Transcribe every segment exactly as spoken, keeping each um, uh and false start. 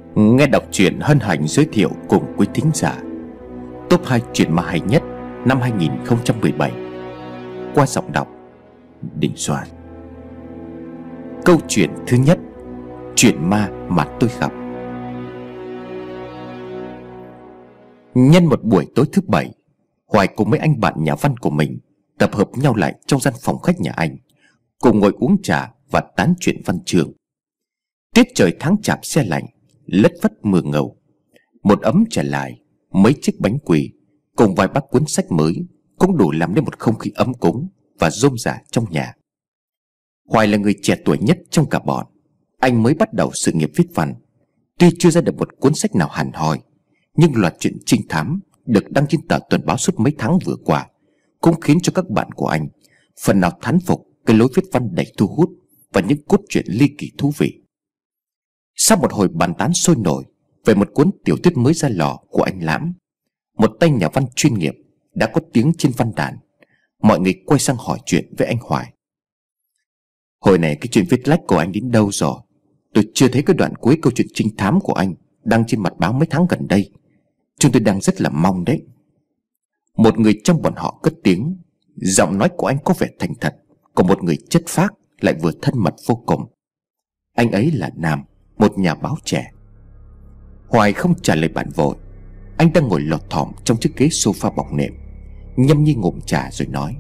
Nghe đọc truyện hân hạnh giới thiệu cùng quý thính giả top hai truyện ma hay nhất năm hai nghìn không trăm mười bảy qua giọng đọc Đình Soạn. Câu chuyện thứ nhất: chuyện ma mà tôi gặp. Nhân một buổi tối thứ bảy, Hoài cùng mấy anh bạn nhà văn của mình tập hợp nhau lại trong gian phòng khách nhà anh, cùng ngồi uống trà và tán chuyện văn chương. Tiết trời tháng chạp se lạnh, lất phất mưa ngầu. Một ấm trà lại, mấy chiếc bánh quỳ cùng vài bác cuốn sách mới cũng đủ làm nên một không khí ấm cúng và rôm rả trong nhà. Hoài là người trẻ tuổi nhất trong cả bọn. Anh mới bắt đầu sự nghiệp viết văn. Tuy chưa ra được một cuốn sách nào hẳn hoi, nhưng loạt truyện trinh thám được đăng trên tờ tuần báo suốt mấy tháng vừa qua cũng khiến cho các bạn của anh phần nào thán phục cái lối viết văn đầy thu hút và những cốt truyện ly kỳ thú vị. Sau một hồi bàn tán sôi nổi về một cuốn tiểu thuyết mới ra lò của anh Lãm, một tay nhà văn chuyên nghiệp đã có tiếng trên văn đàn, mọi người quay sang hỏi chuyện với anh Hoài. Hồi này cái chuyện viết lách của anh đến đâu rồi? Tôi chưa thấy cái đoạn cuối câu chuyện trinh thám của anh đăng trên mặt báo mấy tháng gần đây. Chúng tôi đang rất là mong đấy. Một người trong bọn họ cất tiếng. Giọng nói của anh có vẻ thành thật, còn một người chất phác lại vừa thân mật vô cùng. Anh ấy là Nam, một nhà báo trẻ. Hoài không trả lời bạn vội. Anh đang ngồi lọt thỏm trong chiếc ghế sofa bọc nệm, nhâm nhi ngụm trà rồi nói: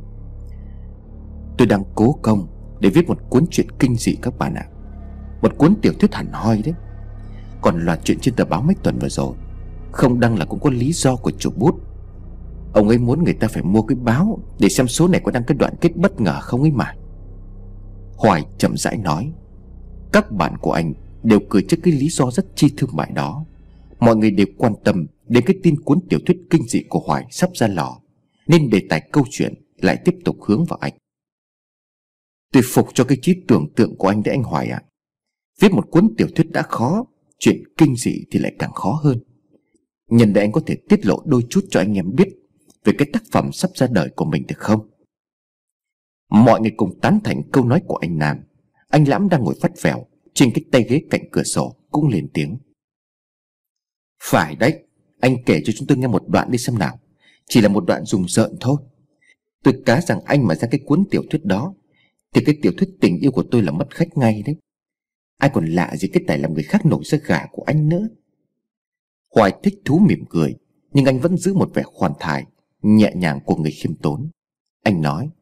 Tôi đang cố công để viết một cuốn truyện kinh dị các bạn ạ. Một cuốn tiểu thuyết hẳn hoi đấy. Còn loạt chuyện trên tờ báo mấy tuần vừa rồi không đăng là cũng có lý do của chủ bút. Ông ấy muốn người ta phải mua cái báo để xem số này có đăng cái đoạn kết bất ngờ không ấy mà. Hoài chậm rãi nói. Các bạn của anh đều cười trước cái lý do rất chi thương mại đó. Mọi người đều quan tâm đến cái tin cuốn tiểu thuyết kinh dị của Hoài sắp ra lò, nên đề tài câu chuyện lại tiếp tục hướng vào anh. Tôi phục cho cái trí tưởng tượng của anh đấy anh Hoài ạ. Viết một cuốn tiểu thuyết đã khó, chuyện kinh dị thì lại càng khó hơn. Nhân đây anh có thể tiết lộ đôi chút cho anh em biết về cái tác phẩm sắp ra đời của mình được không? Mọi người cùng tán thành câu nói của anh Nam. Anh Lãm đang ngồi vắt vẻo trên cái tay ghế cạnh cửa sổ cũng lên tiếng. Phải đấy, anh kể cho chúng tôi nghe một đoạn đi xem nào. Chỉ là một đoạn rùng rợn thôi. Tôi cá rằng anh mà ra cái cuốn tiểu thuyết đó thì cái tiểu thuyết tình yêu của tôi là mất khách ngay đấy. Ai còn lạ gì cái tài làm người khác nổi da gà của anh nữa. Hoài thích thú mỉm cười, nhưng anh vẫn giữ một vẻ khoan thai nhẹ nhàng của người khiêm tốn. Anh nói: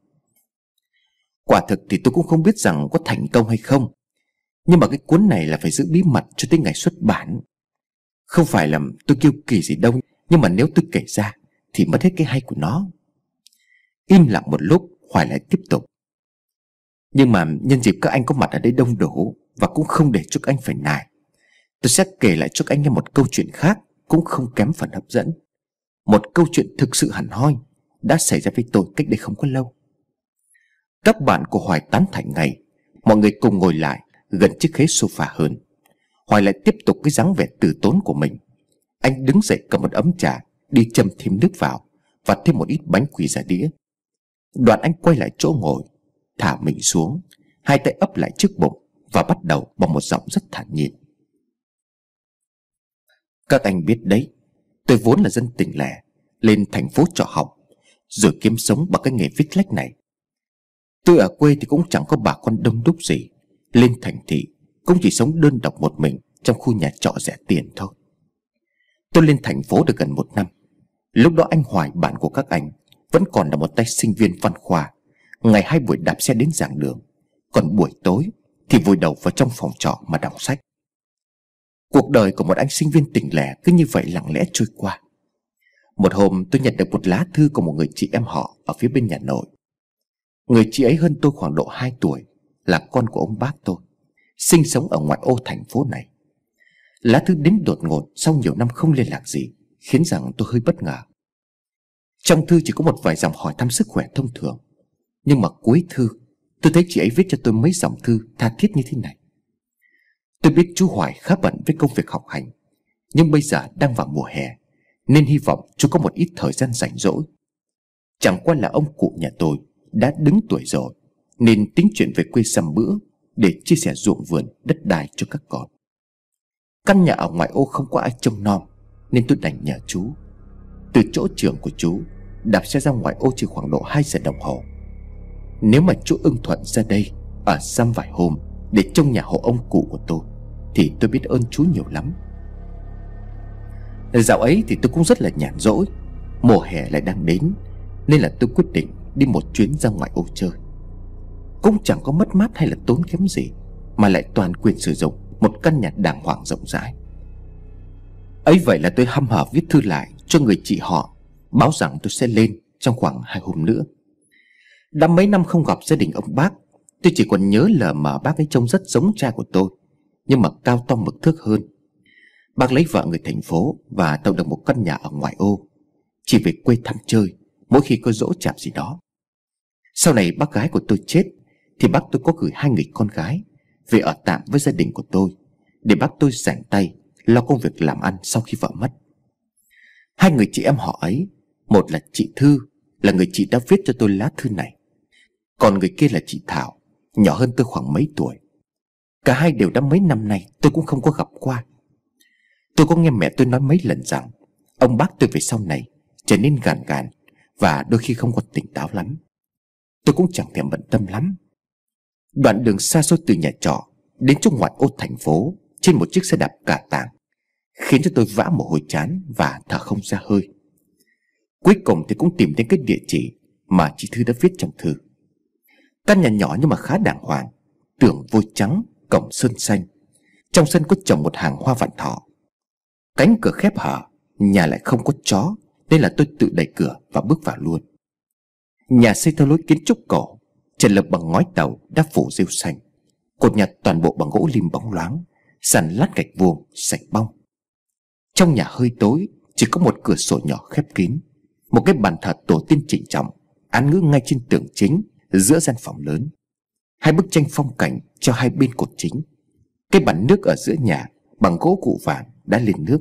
Quả thực thì tôi cũng không biết rằng có thành công hay không, nhưng mà cái cuốn này là phải giữ bí mật cho tới ngày xuất bản. Không phải là tôi kiêu kỳ gì đâu, nhưng mà nếu tôi kể ra thì mất hết cái hay của nó. Im lặng một lúc, Hoài lại tiếp tục. Nhưng mà nhân dịp các anh có mặt ở đây đông đủ và cũng không để cho các anh phải nài, tôi sẽ kể lại cho các anh nghe một câu chuyện khác cũng không kém phần hấp dẫn. Một câu chuyện thực sự hẳn hoi đã xảy ra với tôi cách đây không có lâu. Các bạn của Hoài tán thành ngay. Mọi người cùng ngồi lại gần chiếc ghế sofa hơn. Hoài lại tiếp tục cái dáng vẻ từ tốn của mình. Anh đứng dậy cầm một ấm trà, đi châm thêm nước vào và thêm một ít bánh quỳ ra đĩa. Đoạn anh quay lại chỗ ngồi, thả mình xuống, hai tay ấp lại trước bụng và bắt đầu bằng một giọng rất thản nhiên. Các anh biết đấy, tôi vốn là dân tỉnh lẻ, lên thành phố trọ học rồi kiếm sống bằng cái nghề viết lách này. Tôi ở quê thì cũng chẳng có bà con đông đúc gì, lên thành thị cũng chỉ sống đơn độc một mình trong khu nhà trọ rẻ tiền thôi. Tôi lên thành phố được gần một năm. Lúc đó anh Hoài, bạn của các anh, vẫn còn là một tay sinh viên văn khoa, ngày hai buổi đạp xe đến giảng đường, còn buổi tối thì vùi đầu vào trong phòng trọ mà đọc sách. Cuộc đời của một anh sinh viên tỉnh lẻ cứ như vậy lặng lẽ trôi qua. Một hôm tôi nhận được một lá thư của một người chị em họ ở phía bên nhà nội. Người chị ấy hơn tôi khoảng độ hai tuổi, là con của ông bác tôi, sinh sống ở ngoại ô thành phố này. Lá thư đến đột ngột sau nhiều năm không liên lạc gì, khiến rằng tôi hơi bất ngờ. Trong thư chỉ có một vài dòng hỏi thăm sức khỏe thông thường, nhưng mà cuối thư tôi thấy chị ấy viết cho tôi mấy dòng thư tha thiết như thế này. Tôi biết chú Hoài khá bận với công việc học hành, nhưng bây giờ đang vào mùa hè, nên hy vọng chú có một ít thời gian rảnh rỗi. Chẳng qua là ông cụ nhà tôi đã đứng tuổi rồi, nên tính chuyện về quê xăm bữa để chia sẻ ruộng vườn đất đai cho các con. Căn nhà ở ngoại ô không có ai trông nom, nên tôi đành nhờ chú. Từ chỗ trường của chú, đạp xe ra ngoại ô chỉ khoảng độ hai giờ đồng hồ. Nếu mà chú ưng thuận ra đây ở xăm vài hôm để trông nhà hộ ông cụ của tôi, thì tôi biết ơn chú nhiều lắm. Dạo ấy thì tôi cũng rất là nhàn rỗi. Mùa hè lại đang đến, nên là tôi quyết định đi một chuyến ra ngoại ô chơi. Cũng chẳng có mất mát hay là tốn kém gì, mà lại toàn quyền sử dụng một căn nhà đàng hoàng rộng rãi. Ấy vậy là tôi hăm hở viết thư lại cho người chị họ, báo rằng tôi sẽ lên trong khoảng hai hôm nữa. Đã mấy năm không gặp gia đình ông bác, tôi chỉ còn nhớ lờ mờ bác ấy trông rất giống cha của tôi, nhưng mà cao to mực thước hơn. Bác lấy vợ người thành phố và tạo được một căn nhà ở ngoại ô, chỉ về quê thăm chơi mỗi khi có giỗ chạp gì đó. Sau này bác gái của tôi chết, thì bác tôi có gửi hai người con gái về ở tạm với gia đình của tôi, để bác tôi rảnh tay lo công việc làm ăn sau khi vợ mất. Hai người chị em họ ấy, một là chị Thư, là người chị đã viết cho tôi lá thư này, còn người kia là chị Thảo, nhỏ hơn tôi khoảng mấy tuổi. Cả hai đều đã mấy năm nay tôi cũng không có gặp qua. Tôi có nghe mẹ tôi nói mấy lần rằng ông bác tôi về sau này trở nên gàn gàn và đôi khi không còn tỉnh táo lắm. Tôi cũng chẳng thèm bận tâm lắm. Đoạn đường xa xôi từ nhà trọ đến chỗ ngoại ô thành phố trên một chiếc xe đạp cà tàng khiến cho tôi vã mồ hôi chán và thở không ra hơi. Cuối cùng thì cũng tìm đến cái địa chỉ mà chị Thư đã viết trong thư. Căn nhà nhỏ nhưng mà khá đàng hoàng, tường vôi trắng, cổng sơn xanh. Trong sân có trồng một hàng hoa vạn thọ. Cánh cửa khép hở, nhà lại không có chó, nên là tôi tự đẩy cửa và bước vào luôn. Nhà xây theo lối kiến trúc cổ, trần lợp bằng ngói tàu đã phủ rêu xanh. Cột nhà toàn bộ bằng gỗ lim bóng loáng, sàn lát gạch vuông sạch bong. Trong nhà hơi tối, chỉ có một cửa sổ nhỏ khép kín, một cái bàn thờ tổ tiên trịnh trọng án ngữ ngay trên tường chính giữa gian phòng lớn. Hai bức tranh phong cảnh cho hai bên cột chính. Cái bàn nước ở giữa nhà bằng gỗ cụ vàng đã lên nước.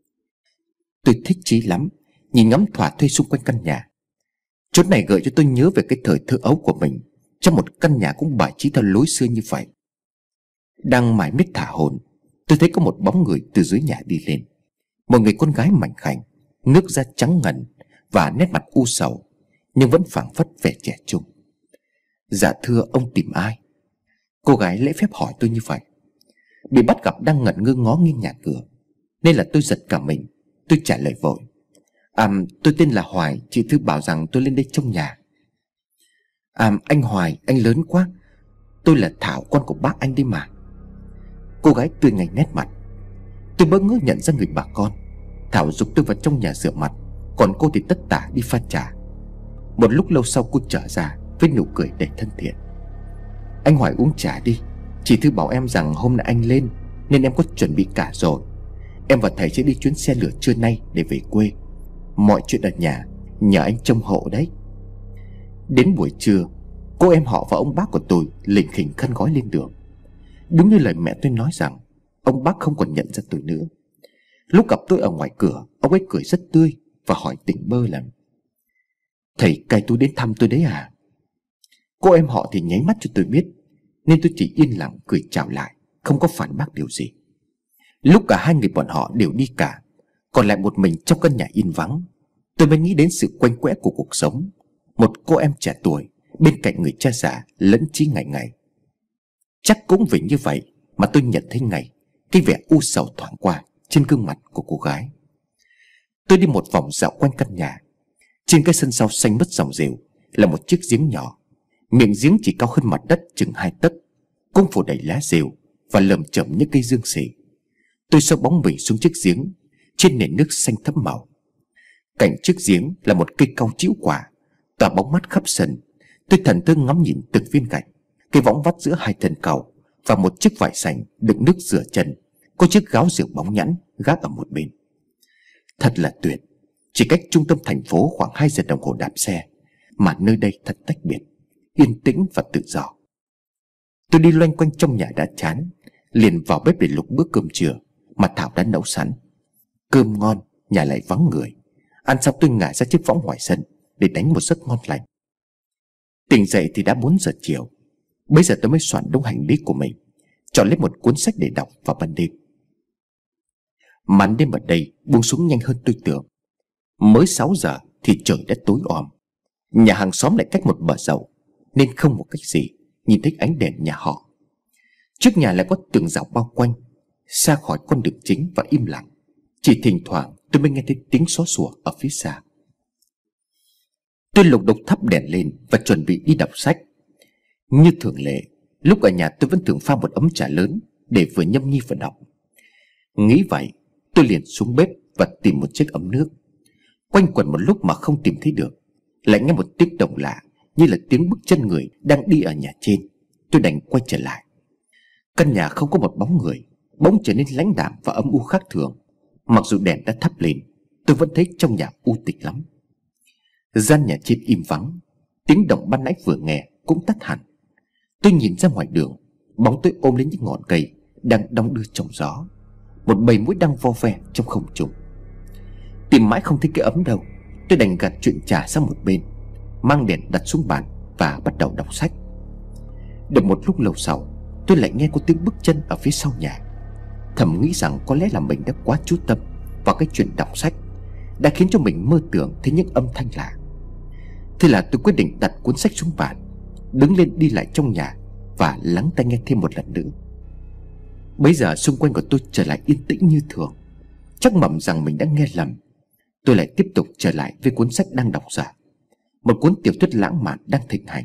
Tôi thích chí lắm, nhìn ngắm thỏa thuê xung quanh căn nhà. Chỗ này gợi cho tôi nhớ về cái thời thơ ấu của mình, trong một căn nhà cũng bài trí theo lối xưa như vậy. Đang mải miết thả hồn, tôi thấy có một bóng người từ dưới nhà đi lên. Một người con gái mảnh khảnh, nước da trắng ngần và nét mặt u sầu, nhưng vẫn phảng phất vẻ trẻ trung. Dạ thưa, ông tìm ai? Cô gái lễ phép hỏi tôi như vậy. Bị bắt gặp đang ngẩn ngơ ngó nghiêng nhà cửa, nên là tôi giật cả mình. Tôi trả lời vội: À, tôi tên là Hoài, chị Thư bảo rằng tôi lên đây trông nhà. À, anh Hoài, anh lớn quá. Tôi là Thảo, con của bác anh đấy mà. Cô gái tươi ngay nét mặt. Tôi bỡ ngỡ nhận ra người bà con. Thảo giục tôi vào trong nhà rửa mặt, còn cô thì tất tả đi pha trà. Một lúc lâu sau cô trở ra với nụ cười đầy thân thiện. Anh Hoài uống trà đi. Chị Thư bảo em rằng hôm nay anh lên nên em có chuẩn bị cả rồi. Em và thầy sẽ đi chuyến xe lửa trưa nay để về quê. Mọi chuyện ở nhà nhờ anh trông hộ đấy. Đến buổi trưa, cô em họ và ông bác của tôi lỉnh khỉnh khăn gói lên đường. Đúng như lời mẹ tôi nói rằng ông bác không còn nhận ra tôi nữa. Lúc gặp tôi ở ngoài cửa, ông ấy cười rất tươi và hỏi tỉnh bơ là: Thầy cai tôi đến thăm tôi đấy à? Cô em họ thì nháy mắt cho tôi biết, nên tôi chỉ yên lặng cười chào lại, không có phản bác điều gì. Lúc cả hai người bọn họ đều đi cả, còn lại một mình trong căn nhà yên vắng, tôi mới nghĩ đến sự quanh quẽ của cuộc sống. Một cô em trẻ tuổi bên cạnh người cha già lẫn trí ngày ngày. Chắc cũng vì như vậy mà tôi nhận thấy ngay cái vẻ u sầu thoáng qua trên gương mặt của cô gái. Tôi đi một vòng dạo quanh căn nhà. Trên cái sân sau xanh mướt ròng rêu là một chiếc giếng nhỏ. Miệng giếng chỉ cao hơn mặt đất chừng hai tấc, cũng phủ đầy lá rêu và lởm chởm những cây dương xỉ. Tôi sâu bóng mình xuống chiếc giếng, trên nền nước xanh thẫm màu. Cạnh chiếc giếng là một cây cau chĩu quả, tỏa bóng mát khắp sân. Tôi thần thơ ngắm nhìn từng viên gạch, cây võng vắt giữa hai thân cầu và một chiếc vải sành đựng nước rửa chân, có chiếc gáo rượu bóng nhẵn gác ở một bên. Thật là tuyệt. Chỉ cách trung tâm thành phố khoảng hai giờ đồng hồ đạp xe, mà nơi đây thật tách biệt, yên tĩnh và tự do. Tôi đi loanh quanh trong nhà đã chán, liền vào bếp để lục bữa cơm trưa mà Thảo đã nấu sẵn. Cơm ngon, nhà lại vắng người. Ăn xong tôi ngả ra chiếc võng ngoài sân để đánh một giấc ngon lành. Tỉnh dậy thì đã bốn giờ chiều. Bây giờ tôi mới soạn đống hành lý của mình, chọn lấy một cuốn sách để đọc vào ban đêm. Màn đêm ở đây buông xuống nhanh hơn tôi tưởng. Mới sáu giờ thì trời đã tối om. Nhà hàng xóm lại cách một bờ dậu, nên không một cách gì nhìn thấy ánh đèn nhà họ. Trước nhà lại có tường rào bao quanh, xa khỏi con đường chính và im lặng. Chỉ thỉnh thoảng tôi mới nghe thấy tiếng xó xùa ở phía xa. Tôi lục đục thắp đèn lên và chuẩn bị đi đọc sách. Như thường lệ, lúc ở nhà tôi vẫn thường pha một ấm trà lớn để vừa nhâm nhi vừa đọc. Nghĩ vậy, tôi liền xuống bếp và tìm một chiếc ấm nước. Quanh quẩn một lúc mà không tìm thấy được, lại nghe một tiếng động lạ, như là tiếng bước chân người đang đi ở nhà trên. Tôi đành quay trở lại. Căn nhà không có một bóng người, bỗng trở nên lãnh đạm và âm u khác thường. Mặc dù đèn đã thắp lên, tôi vẫn thấy trong nhà u tịch lắm. Gian nhà trên im vắng, tiếng động ban nãy vừa nghe cũng tắt hẳn. Tôi nhìn ra ngoài đường, bóng tôi ôm lên những ngọn cây đang đong đưa trong gió. Một bầy muỗi đang vo ve trong không trung. Tìm mãi không thấy cái ấm đâu, tôi đành gạt chuyện trà sang một bên, mang đèn đặt xuống bàn và bắt đầu đọc sách. Được một lúc lâu sau, tôi lại nghe có tiếng bước chân ở phía sau nhà. Thầm nghĩ rằng có lẽ là mình đã quá chú tâm vào cái chuyện đọc sách, đã khiến cho mình mơ tưởng thấy những âm thanh lạ. Thế là tôi quyết định đặt cuốn sách xuống bàn, đứng lên đi lại trong nhà và lắng tai nghe thêm một lần nữa. Bây giờ xung quanh của tôi trở lại yên tĩnh như thường. Chắc mẩm rằng mình đã nghe lầm. Tôi lại tiếp tục trở lại với cuốn sách đang đọc dở, một cuốn tiểu thuyết lãng mạn đang thịnh hành.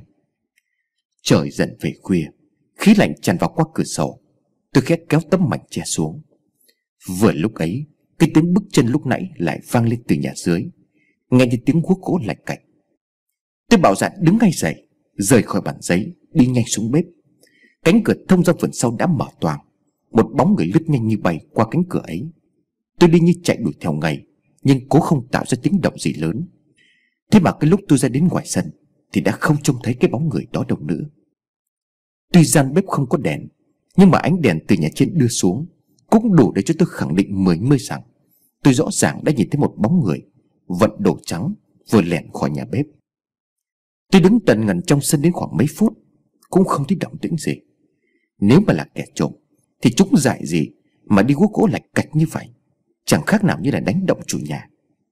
Trời dần về khuya, khí lạnh tràn vào qua cửa sổ. Tôi khẽ kéo tấm mảnh che xuống. Vừa lúc ấy, cái tiếng bước chân lúc nãy lại vang lên từ nhà dưới, nghe như tiếng guốc gỗ lạch cạch. Tôi bảo dạn đứng ngay dậy, rời khỏi bàn giấy, đi nhanh xuống bếp. Cánh cửa thông ra vườn sau đã mở toang. Một bóng người lướt nhanh như bay qua cánh cửa ấy. Tôi đi như chạy đuổi theo ngay, nhưng cố không tạo ra tiếng động gì lớn. Thế mà cái lúc tôi ra đến ngoài sân thì đã không trông thấy cái bóng người đó đâu nữa. Tuy gian bếp không có đèn, nhưng mà ánh đèn từ nhà trên đưa xuống cũng đủ để cho tôi khẳng định mười mươi rằng tôi rõ ràng đã nhìn thấy một bóng người vận đồ trắng vừa lẻn khỏi nhà bếp. Tôi đứng tần ngần trong sân đến khoảng mấy phút cũng không thấy động tĩnh gì. Nếu mà là kẻ trộm thì chúng dại gì mà đi guốc gỗ lạch cạch như vậy, chẳng khác nào như là đánh động chủ nhà.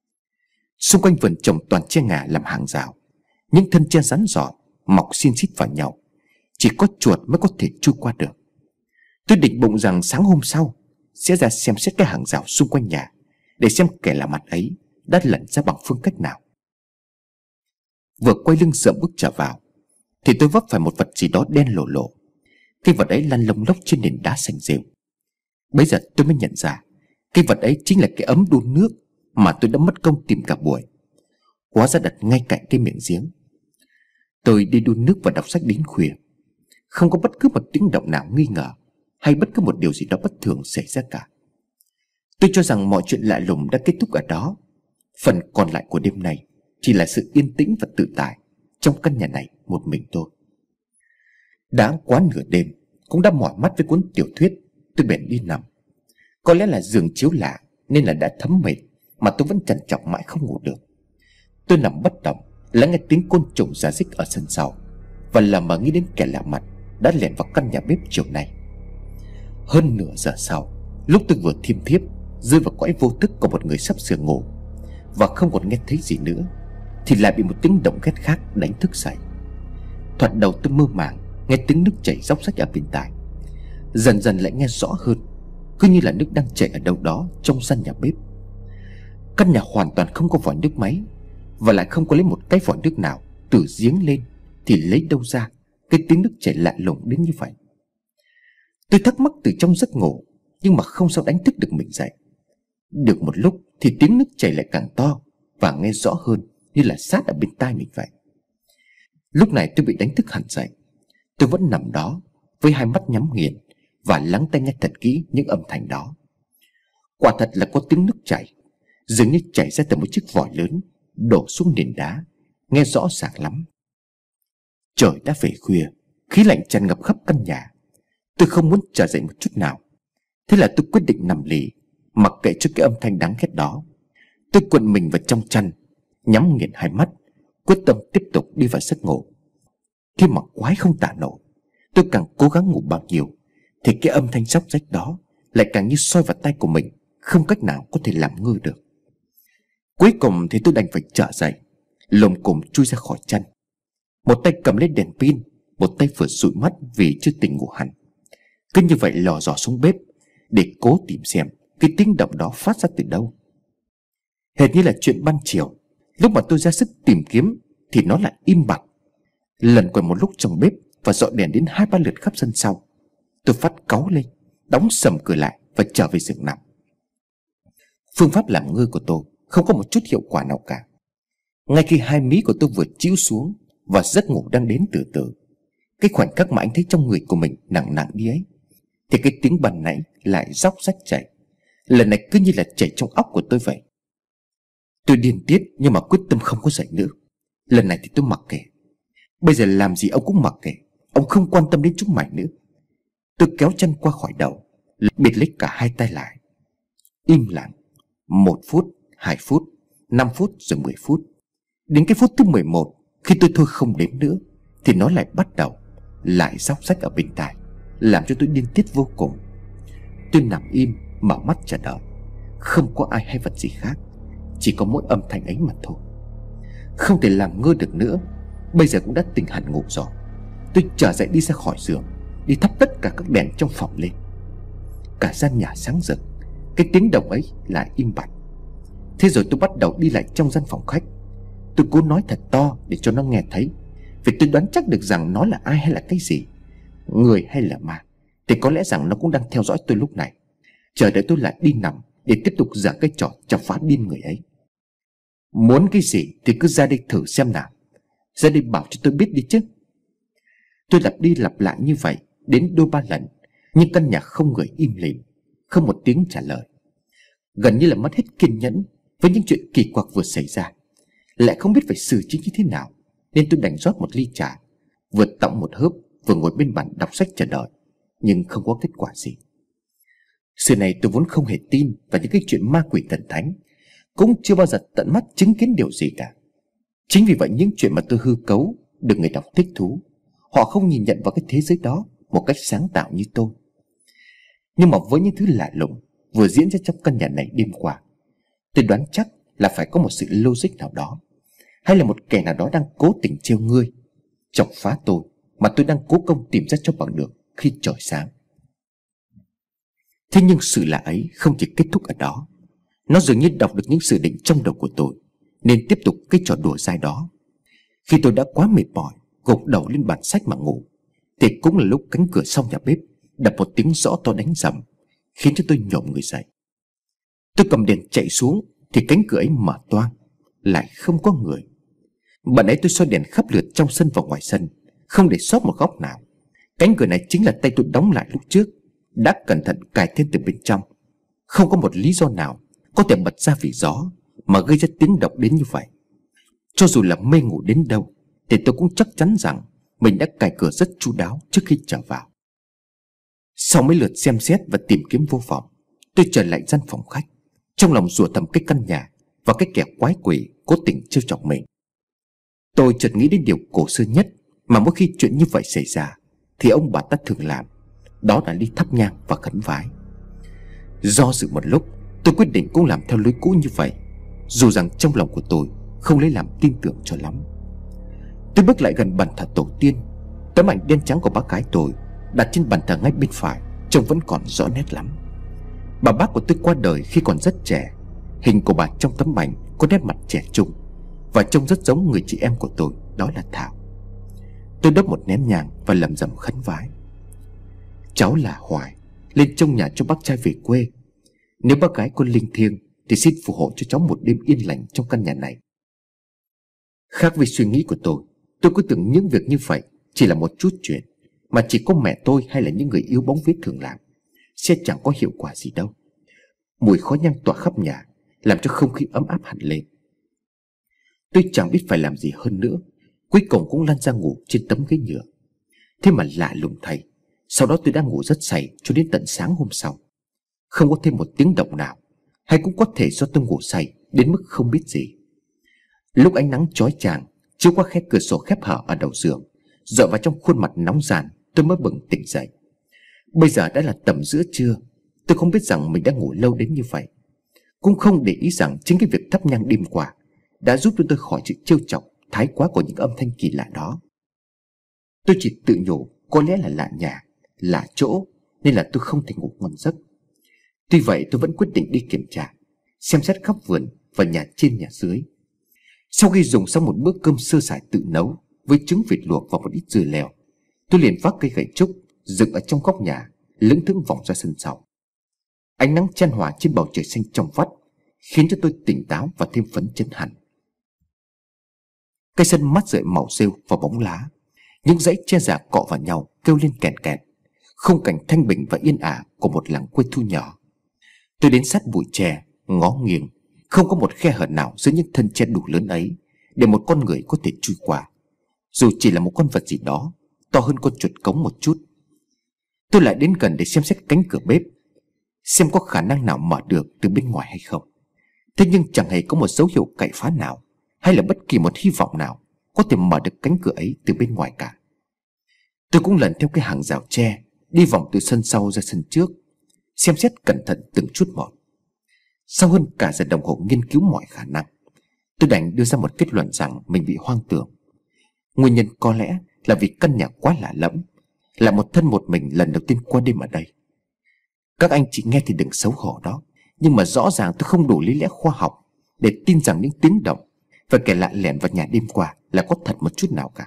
Xung quanh vườn trồng toàn tre ngà làm hàng rào, những thân tre rắn giỏi mọc xin xít vào nhau, chỉ có chuột mới có thể chui qua được. Tôi định bụng rằng sáng hôm sau sẽ ra xem xét cái hàng rào xung quanh nhà, để xem kẻ lạ mặt ấy đã lẩn ra bằng phương cách nào. Vừa quay lưng dậm bước trở vào thì tôi vấp phải một vật gì đó đen lồ lộ. Cái vật ấy lăn lông lốc trên nền đá xanh rêu. Bây giờ tôi mới nhận ra cái vật ấy chính là cái ấm đun nước mà tôi đã mất công tìm cả buổi. Hóa ra đặt ngay cạnh cái miệng giếng. Tôi đi đun nước và đọc sách đến khuya, không có bất cứ một tiếng động nào nghi ngờ hay bất cứ một điều gì đó bất thường xảy ra cả. Tôi cho rằng mọi chuyện lạ lùng đã kết thúc ở đó. Phần còn lại của đêm nay chỉ là sự yên tĩnh và tự tại trong căn nhà này một mình tôi. Đã quá nửa đêm, cũng đã mỏi mắt với cuốn tiểu thuyết, tôi bèn đi nằm. Có lẽ là giường chiếu lạ nên là đã thấm mệt mà tôi vẫn trằn trọc mãi không ngủ được. Tôi nằm bất động, lắng nghe tiếng côn trùng rả rích ở sân sau, và lờ mờ nghĩ đến kẻ lạ mặt đã lẻn vào căn nhà bếp chiều nay. Hơn nửa giờ sau, lúc tôi vừa thiêm thiếp rơi vào cõi vô thức của một người sắp sửa ngủ và không còn nghe thấy gì nữa, thì lại bị một tiếng động ghét khác đánh thức dậy. Thoạt đầu tôi mơ màng nghe tiếng nước chảy róc rách ở bên tai, dần dần lại nghe rõ hơn, cứ như là nước đang chảy ở đâu đó trong gian nhà bếp. Căn nhà hoàn toàn không có vòi nước máy, và lại không có lấy một cái vòi nước nào từ giếng lên thì lấy đâu ra cái tiếng nước chảy lạ lùng đến như vậy. Tôi thắc mắc từ trong giấc ngủ, nhưng mà không sao đánh thức được mình dậy. Được một lúc thì tiếng nước chảy lại càng to và nghe rõ hơn, như là sát ở bên tai mình vậy. Lúc này tôi bị đánh thức hẳn dậy. Tôi vẫn nằm đó với hai mắt nhắm nghiền và lắng tai nghe thật kỹ những âm thanh đó. Quả thật là có tiếng nước chảy, dường như chảy ra từ một chiếc vòi lớn đổ xuống nền đá, nghe rõ ràng lắm. Trời đã về khuya, khí lạnh tràn ngập khắp căn nhà. Tôi không muốn trở dậy một chút nào. Thế là tôi quyết định nằm lì, mặc kệ cho cái âm thanh đáng ghét đó. Tôi cuộn mình vào trong chăn, nhắm nghiền hai mắt, quyết tâm tiếp tục đi vào giấc ngủ. Thế mà quái không tả nổi, tôi càng cố gắng ngủ bao nhiêu thì cái âm thanh róc rách đó lại càng như soi vào tai của mình, không cách nào có thể làm ngơ được. Cuối cùng thì tôi đành phải trở dậy, lồm cồm chui ra khỏi chăn. Một tay cầm lấy đèn pin, một tay vừa dụi mắt vì chưa tỉnh ngủ hẳn. Cứ như vậy lò dò xuống bếp để cố tìm xem cái tiếng động đó phát ra từ đâu. Hệt như là chuyện ban chiều, lúc mà tôi ra sức tìm kiếm thì nó lại im bặt. Lần quẩn một lúc trong bếp và dọi đèn đến hai ba lượt khắp sân sau, tôi phát cáu lên, đóng sầm cửa lại và trở về giường nằm. Phương pháp làm ngơ của tôi không có một chút hiệu quả nào cả. Ngay khi hai mí của tôi vừa chĩu xuống và giấc ngủ đang đến từ từ, cái khoảnh khắc mà anh thấy trong người của mình nặng nặng đi ấy, thì cái tiếng ban nãy lại róc rách chảy. Lần này cứ như là chảy trong óc của tôi vậy. Tôi điên tiết nhưng mà quyết tâm không có dậy nữa. Lần này thì tôi mặc kệ. Bây giờ làm gì ông cũng mặc kệ. Ông không quan tâm đến chúng mày nữa. Tôi kéo chân qua khỏi đầu, bịt lấy cả hai tay lại. Im lặng. Một phút, hai phút, năm phút rồi mười phút. Đến cái phút thứ mười một, khi tôi thôi không đếm nữa, thì nó lại bắt đầu, lại róc rách ở bên tai, làm cho tôi điên tiết vô cùng. Tôi nằm im, mở mắt chờ đợi. Không có ai hay vật gì khác, chỉ có mỗi âm thanh ấy mà thôi. Không thể làm ngơ được nữa. Bây giờ cũng đã tỉnh hẳn ngủ rồi. Tôi trở dậy đi ra khỏi giường, đi thắp tất cả các đèn trong phòng lên. Cả gian nhà sáng rực. Cái tiếng động ấy lại im bặt. Thế rồi tôi bắt đầu đi lại trong gian phòng khách. Tôi cố nói thật to để cho nó nghe thấy, vì tôi đoán chắc được rằng nó là ai hay là cái gì, người hay là ma, thì có lẽ rằng nó cũng đang theo dõi tôi lúc này, chờ đợi tôi lại đi nằm để tiếp tục giở cái trò chọc phá điên người ấy. Muốn cái gì thì cứ ra đây thử xem nào. Ra đây bảo cho tôi biết đi chứ. Tôi lặp đi lặp lại như vậy đến đôi ba lần, nhưng căn nhà không người im lìm, không một tiếng trả lời. Gần như là mất hết kiên nhẫn với những chuyện kỳ quặc vừa xảy ra, lại không biết phải xử trí như thế nào, nên tôi đành rót một ly trà, vừa tọng một hớp vừa ngồi bên bàn đọc sách chờ đợi. Nhưng không có kết quả gì. Xưa này tôi vốn không hề tin vào những cái chuyện ma quỷ thần thánh, cũng chưa bao giờ tận mắt chứng kiến điều gì cả. Chính vì vậy những chuyện mà tôi hư cấu được người đọc thích thú. Họ không nhìn nhận vào cái thế giới đó một cách sáng tạo như tôi. Nhưng mà với những thứ lạ lùng vừa diễn ra trong căn nhà này đêm qua, tôi đoán chắc là phải có một sự logic nào đó, hay là một kẻ nào đó đang cố tình trêu ngươi, chọc phá tôi mà tôi đang cố công tìm ra cho bằng được khi trời sáng. Thế nhưng sự lạ ấy không chỉ kết thúc ở đó. Nó dường như đọc được những dự định trong đầu của tôi, nên tiếp tục cái trò đùa dai đó. Khi tôi đã quá mệt mỏi, gục đầu lên bàn sách mà ngủ, thì cũng là lúc cánh cửa sau nhà bếp đập một tiếng rõ to đánh rầm, khiến cho tôi nhổm người dậy. Tôi cầm đèn chạy xuống thì cánh cửa ấy mở toang, lại không có người. Bạn ấy tôi soi đèn khắp lượt trong sân và ngoài sân, không để sót một góc nào. Cánh cửa này chính là tay tôi đóng lại lúc trước, đã cẩn thận cài thêm từ bên trong. Không có một lý do nào có thể bật ra vì gió mà gây ra tiếng động đến như vậy. Cho dù là mê ngủ đến đâu thì tôi cũng chắc chắn rằng mình đã cài cửa rất chu đáo trước khi trở vào. Sau mấy lượt xem xét và tìm kiếm vô vọng, tôi trở lại gian phòng khách, trong lòng rủa thầm cái căn nhà và cái kẻ quái quỷ cố tình trêu chọc mình. Tôi chợt nghĩ đến điều cổ xưa nhất mà mỗi khi chuyện như vậy xảy ra thì ông bà ta thường làm, đó là đi thắp nhang và khấn vái. Do dự một lúc, tôi quyết định cũng làm theo lối cũ như vậy, dù rằng trong lòng của tôi không lấy làm tin tưởng cho lắm. Tôi bước lại gần bàn thờ tổ tiên. Tấm ảnh đen trắng của bác gái tôi đặt trên bàn thờ ngay bên phải, trông vẫn còn rõ nét lắm. Bà bác của tôi qua đời khi còn rất trẻ. Hình của bà trong tấm ảnh có nét mặt trẻ trung và trông rất giống người chị em của tôi, đó là Thảo. Tôi đốt một nén nhang và lẩm rẩm khấn vái. Cháu là Hoài, lên trông nhà cho bác trai về quê. Nếu bác gái có linh thiêng thì xin phù hộ cho cháu một đêm yên lành trong căn nhà này. Khác với suy nghĩ của tôi, tôi cứ tưởng những việc như vậy chỉ là một chút chuyện mà chỉ có mẹ tôi hay là những người yêu bóng vía thường làm, sẽ chẳng có hiệu quả gì đâu. Mùi khói nhang tỏa khắp nhà, làm cho không khí ấm áp hẳn lên. Tôi chẳng biết phải làm gì hơn nữa, cuối cùng cũng lăn ra ngủ trên tấm ghế nhựa. Thế mà lạ lùng thay, sau đó tôi đã ngủ rất say cho đến tận sáng hôm sau. Không có thêm một tiếng động nào, hay cũng có thể do tôi ngủ say đến mức không biết gì. Lúc ánh nắng chói chang chiếu qua khe cửa sổ khép hở ở đầu giường, rọi vào trong khuôn mặt nóng ràn, tôi mới bừng tỉnh dậy. Bây giờ đã là tầm giữa trưa. Tôi không biết rằng mình đã ngủ lâu đến như vậy, cũng không để ý rằng chính cái việc thắp nhang đêm qua đã giúp tôi khỏi sự trêu chọc thái quá của những âm thanh kỳ lạ đó. Tôi chỉ tự nhủ có lẽ là lạ nhà, lạ chỗ, nên là tôi không thể ngủ ngon giấc. Tuy vậy tôi vẫn quyết định đi kiểm tra, xem xét khắp vườn và nhà trên nhà dưới. Sau khi dùng xong một bữa cơm sơ sài tự nấu với trứng vịt luộc và một ít dưa leo, tôi liền vác cây gậy trúc dựng ở trong góc nhà, lững thững vòng ra sân sau. Ánh nắng chan hòa trên bầu trời xanh trong vắt khiến cho tôi tỉnh táo và thêm phấn chấn hẳn. Cây sân mát rượi màu rêu và bóng lá, những dãy tre già cọ vào nhau kêu lên kèn kẹt, khung cảnh thanh bình và yên ả của một làng quê thu nhỏ. Tôi đến sát bụi tre, ngó nghiêng, không có một khe hở nào giữa những thân tre đủ lớn ấy để một con người có thể chui qua, dù chỉ là một con vật gì đó to hơn con chuột cống một chút. Tôi lại đến gần để xem xét cánh cửa bếp, xem có khả năng nào mở được từ bên ngoài hay không. Thế nhưng chẳng hề có một dấu hiệu cậy phá nào, hay là bất kỳ một hy vọng nào có thể mở được cánh cửa ấy từ bên ngoài cả. Tôi cũng lần theo cái hàng rào tre, đi vòng từ sân sau ra sân trước, xem xét cẩn thận từng chút một. Sau hơn cả giờ đồng hồ nghiên cứu mọi khả năng, tôi đành đưa ra một kết luận rằng mình bị hoang tưởng. Nguyên nhân có lẽ là vì căn nhà quá lạ lẫm, là một thân một mình lần đầu tiên qua đêm ở đây. Các anh chị nghe thì đừng xấu hổ đó, nhưng mà rõ ràng tôi không đủ lý lẽ khoa học để tin rằng những tiếng động và kẻ lạ lẻn vào nhà đêm qua là có thật một chút nào cả.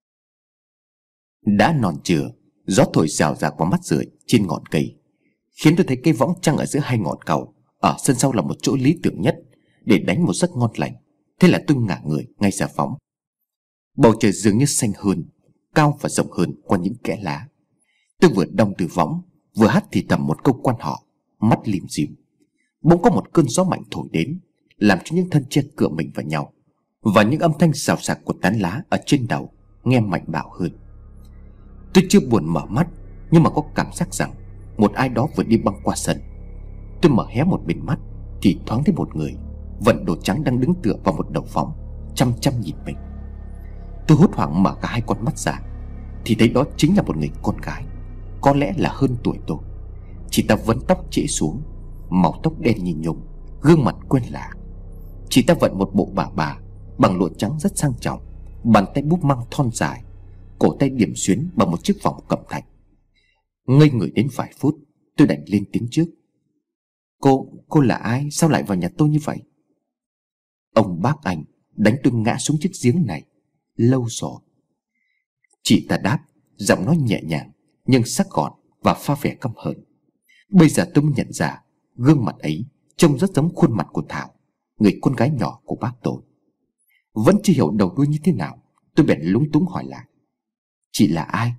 Đã non trưa, gió thổi rào rạc vào mắt rượi trên ngọn cây, khiến tôi thấy cái võng trăng ở giữa hai ngọn cầu ở sân sau là một chỗ lý tưởng nhất để đánh một giấc ngon lành. Thế là tôi ngả người ngay ra võng. Bầu trời dường như xanh hơn, cao và rộng hơn qua những kẽ lá. Tôi vừa đong từ võng, vừa hát thì thầm một câu quan họ, mắt lim dim. Bỗng có một cơn gió mạnh thổi đến, làm cho những thân tre cựa mình vào nhau, và những âm thanh xào xạc của tán lá ở trên đầu nghe mạnh bạo hơn. Tôi chưa buồn mở mắt, nhưng mà có cảm giác rằng một ai đó vừa đi băng qua sân. Tôi mở hé một bên mắt thì thoáng thấy một người vận đồ trắng đang đứng tựa vào một đầu võng, chăm chăm nhìn mình. Tôi hốt hoảng mở cả hai con mắt ra thì thấy đó chính là một người con gái, có lẽ là hơn tuổi tôi. Chị ta vấn tóc trễ xuống, màu tóc đen như nhung, gương mặt quen lạ. Chị ta vận một bộ bà bà bằng lụa trắng rất sang trọng, bàn tay búp măng thon dài, cổ tay điểm xuyến bằng một chiếc vòng cẩm thạch. Ngây người đến vài phút, tôi đành lên tiếng trước. Cô, cô là ai? Sao lại vào nhà tôi như vậy? Ông bác anh đánh tôi ngã xuống chiếc giếng này lâu rồi. Chị ta đáp, giọng nói nhẹ nhàng nhưng sắc gọn và pha vẻ căm hờn. Bây giờ tôi mới nhận ra gương mặt ấy trông rất giống khuôn mặt của Thảo, người con gái nhỏ của bác tôi. Vẫn chưa hiểu đầu đuôi như thế nào, tôi bèn lúng túng hỏi lại. Chị là ai?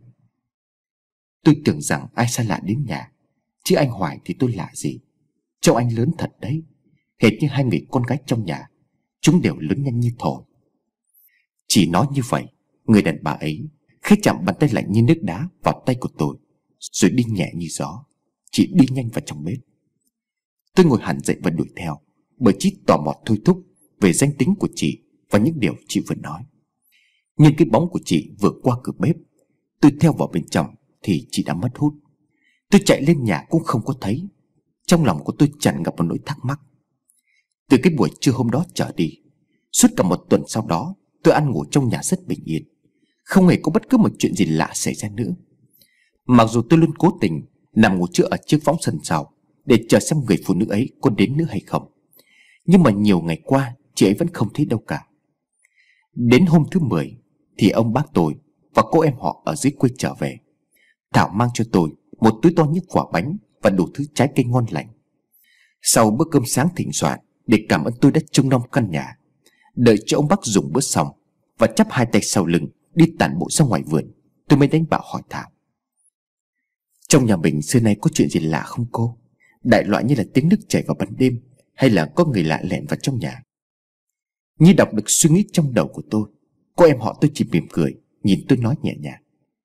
Tôi tưởng rằng ai xa lạ đến nhà, chứ anh Hoài thì tôi lạ gì. Trông anh lớn thật đấy, hệt như hai người con gái trong nhà, chúng đều lớn nhanh như thổi. Chỉ nói như vậy, người đàn bà ấy khẽ chạm bàn tay lạnh như nước đá vào tay của tôi, rồi đi nhẹ như gió. Chị đi nhanh vào trong bếp. Tôi ngồi hẳn dậy và đuổi theo, bởi chỉ tò mò thôi thúc về danh tính của chị và những điều chị vừa nói. Nhưng cái bóng của chị vừa qua cửa bếp, tôi theo vào bên trong thì chị đã mất hút. Tôi chạy lên nhà cũng không có thấy. Trong lòng của tôi tràn ngập một nỗi thắc mắc. Từ cái buổi trưa hôm đó trở đi, suốt cả một tuần sau đó, tôi ăn ngủ trong nhà rất bình yên, không hề có bất cứ một chuyện gì lạ xảy ra nữa. Mặc dù tôi luôn cố tình nằm ngủ trưa ở chiếc võng sân sau để chờ xem người phụ nữ ấy có đến nữa hay không, nhưng mà nhiều ngày qua chị ấy vẫn không thấy đâu cả. Đến hôm thứ mười thì ông bác tôi và cô em họ ở dưới quê trở về. Thảo mang cho tôi một túi to như quả bánh và đủ thứ trái cây ngon lành. Sau bữa cơm sáng thịnh soạn để cảm ơn tôi đã trông nom căn nhà, đợi cho ông bác dùng bữa xong và chắp hai tay sau lưng đi tản bộ ra ngoài vườn, tôi mới đánh bạo hỏi Thảo. Trong nhà mình xưa nay có chuyện gì lạ không cô? Đại loại như là tiếng nước chảy vào ban đêm, hay là có người lạ lẻn vào trong nhà? Như đọc được suy nghĩ trong đầu của tôi, cô em họ tôi chỉ mỉm cười nhìn tôi nói nhẹ nhàng.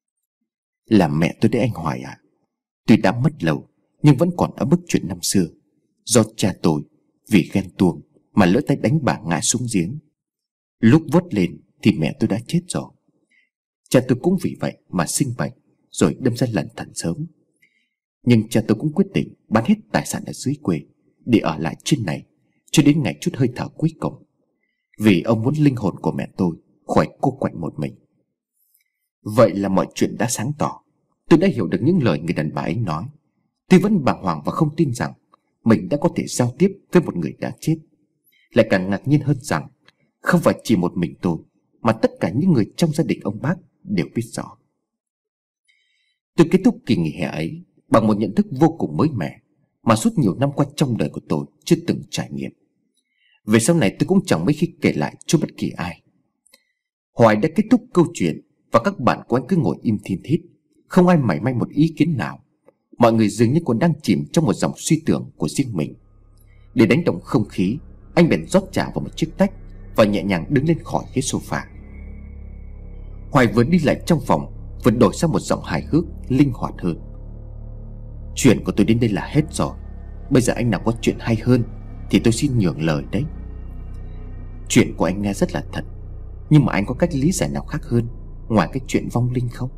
Là mẹ tôi đấy anh Hoài à. Tuy đã mất lâu nhưng vẫn còn ở bức chuyện năm xưa. Do cha tôi vì ghen tuông mà lỡ tay đánh bà ngã xuống giếng. Lúc vớt lên thì mẹ tôi đã chết rồi. Cha tôi cũng vì vậy mà sinh bệnh, rồi đâm ra lẩn thẩn sớm. Nhưng cha tôi cũng quyết định bán hết tài sản ở dưới quê để ở lại trên này cho đến ngày chút hơi thở cuối cùng, vì ông muốn linh hồn của mẹ tôi khỏi cô quạnh một mình. Vậy là mọi chuyện đã sáng tỏ. Tôi đã hiểu được những lời người đàn bà ấy nói. Tôi vẫn bàng hoàng và không tin rằng mình đã có thể giao tiếp với một người đã chết. Lại càng ngạc nhiên hơn rằng không phải chỉ một mình tôi, mà tất cả những người trong gia đình ông bác đều biết rõ. Tôi kết thúc kỳ nghỉ hè ấy bằng một nhận thức vô cùng mới mẻ mà suốt nhiều năm qua trong đời của tôi chưa từng trải nghiệm. Về sau này tôi cũng chẳng mấy khi kể lại cho bất kỳ ai. Hoài đã kết thúc câu chuyện và các bạn của anh cứ ngồi im thiên thít, không ai mảy may một ý kiến nào. Mọi người dường như còn đang chìm trong một dòng suy tưởng của riêng mình. Để đánh động không khí, anh bèn rót trà vào một chiếc tách và nhẹ nhàng đứng lên khỏi ghế sofa. Hoài vừa đi lại trong phòng vừa đổi sang một giọng hài hước linh hoạt hơn. Chuyện của tôi đến đây là hết rồi. Bây giờ anh nào có chuyện hay hơn thì tôi xin nhường lời đấy. Chuyện của anh nghe rất là thật, nhưng mà anh có cách lý giải nào khác hơn ngoài cái chuyện vong linh không?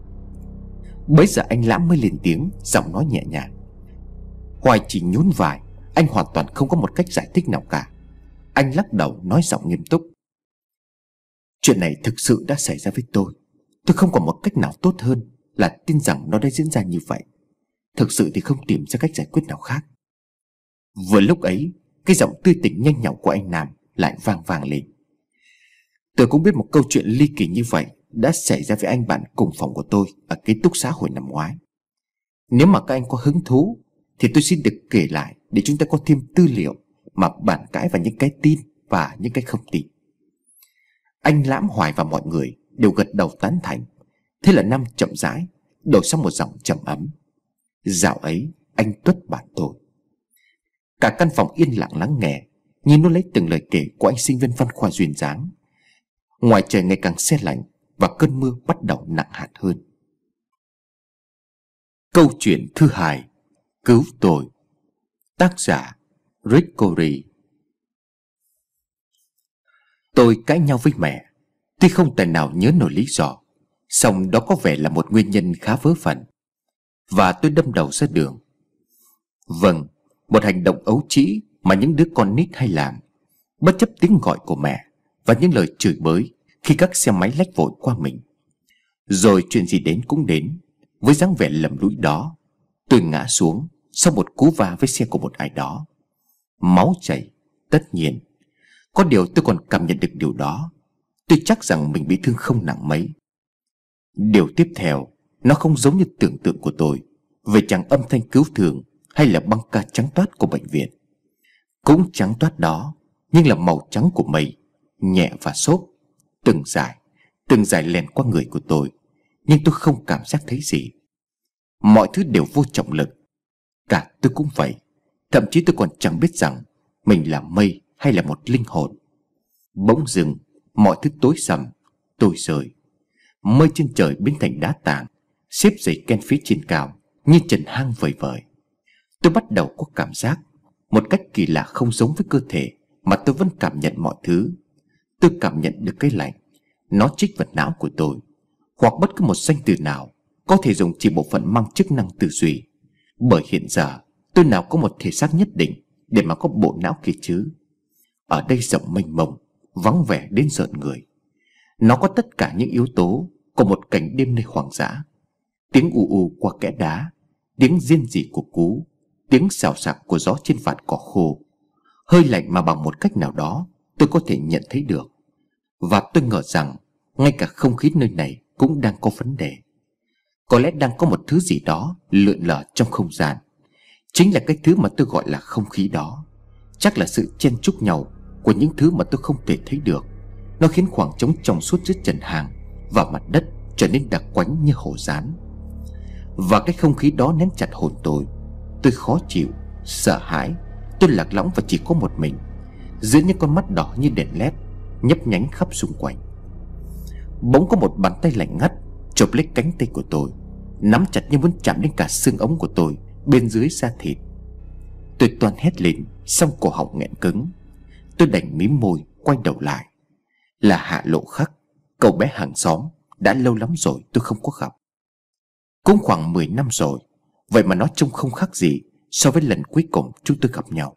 Bấy giờ anh Lãm mới lên tiếng, giọng nói nhẹ nhàng. Hoài chỉ nhún vai. Anh hoàn toàn không có một cách giải thích nào cả. Anh lắc đầu nói giọng nghiêm túc. Chuyện này thực sự đã xảy ra với tôi. Tôi không còn một cách nào tốt hơn là tin rằng nó đã diễn ra như vậy. Thực sự thì không tìm ra cách giải quyết nào khác. Vừa lúc ấy, cái giọng tươi tỉnh nhanh nhảu của anh Nam lại vang vang lên. Tôi cũng biết một câu chuyện ly kỳ như vậy đã xảy ra với anh bạn cùng phòng của tôi ở ký túc xá hồi năm ngoái. Nếu mà các anh có hứng thú thì tôi xin được kể lại để chúng ta có thêm tư liệu mà bàn cãi vào những cái tin và những cái không tin. Anh Lãm, Hoài và mọi người đều gật đầu tán thành. Thế là Nam chậm rãi đổi sang một giọng trầm ấm. Dạo ấy anh Tuất bạn tôi. Cả căn phòng yên lặng lắng nghe, nhìn nó lấy từng lời kể của anh sinh viên văn khoa duyên dáng. Ngoài trời ngày càng se lạnh và cơn mưa bắt đầu nặng hạt hơn. Câu chuyện thứ hai, Cứu tôi. Tác giả Rick Corey. Tôi cãi nhau với mẹ. Tuy không tài nào nhớ nổi lý do, song đó có vẻ là một nguyên nhân khá vớ vẩn. Và tôi đâm đầu ra đường. Vâng, một hành động ấu trĩ mà những đứa con nít hay làm, bất chấp tiếng gọi của mẹ và những lời chửi bới khi các xe máy lách vội qua mình. Rồi chuyện gì đến cũng đến. Với dáng vẻ lầm lũi đó, tôi ngã xuống sau một cú va với xe của một ai đó. Máu chảy, tất nhiên. Có điều tôi còn cảm nhận được điều đó. Tôi chắc rằng mình bị thương không nặng mấy. Điều tiếp theo, nó không giống như tưởng tượng của tôi về chàng âm thanh cứu thương hay là băng ca trắng toát của bệnh viện. Cũng trắng toát đó, nhưng là màu trắng của mây, nhẹ và xốp. Từng dải, từng dải lèn qua người của tôi, nhưng tôi không cảm giác thấy gì. Mọi thứ đều vô trọng lực. Cả tôi cũng vậy. Thậm chí tôi còn chẳng biết rằng mình là mây hay là một linh hồn. Bỗng dưng mọi thứ tối sầm. Tôi rơi. Mây trên trời biến thành đá tảng, xếp dày ken phía trên cao như trần hang vời vời. Tôi bắt đầu có cảm giác một cách kỳ lạ không giống với cơ thể, mà tôi vẫn cảm nhận mọi thứ. Tôi cảm nhận được cái lạnh. Nó chích vào não của tôi. Hoặc bất cứ một danh từ nào có thể dùng chỉ bộ phận mang chức năng tư duy. Bởi hiện giờ tôi nào có một thể xác nhất định để mà có bộ não kia chứ. Ở đây rộng mênh mông, vắng vẻ đến rợn người. Nó có tất cả những yếu tố của một cảnh đêm nơi hoang dã. Tiếng u u qua kẽ đá, tiếng riêng rỉ của cú, tiếng xào xạc của gió trên vạt cỏ khô, hơi lạnh mà bằng một cách nào đó tôi có thể nhận thấy được. Và tôi ngờ rằng ngay cả không khí nơi này cũng đang có vấn đề. Có lẽ đang có một thứ gì đó lượn lờ trong không gian. Chính là cái thứ mà tôi gọi là không khí đó. Chắc là sự chen chúc nhau của những thứ mà tôi không thể thấy được. Nó khiến khoảng trống trong suốt giữa trần hàng và mặt đất trở nên đặc quánh như hổ rán. Và cái không khí đó nén chặt hồn tôi. Tôi khó chịu, sợ hãi. Tôi lạc lõng và chỉ có một mình, giữa những con mắt đỏ như đèn led nhấp nhánh khắp xung quanh. Bỗng có một bàn tay lạnh ngắt chộp lấy cánh tay của tôi, nắm chặt như muốn chạm đến cả xương ống của tôi bên dưới da thịt. Tôi toan hét lên, song cổ họng nghẹn cứng. Tôi đành mím môi quay đầu lại. Là Hạ Lộ Khắc, cậu bé hàng xóm đã lâu lắm rồi tôi không có gặp. Cũng khoảng mười năm rồi. Vậy mà nó trông không khác gì so với lần cuối cùng chúng tôi gặp nhau.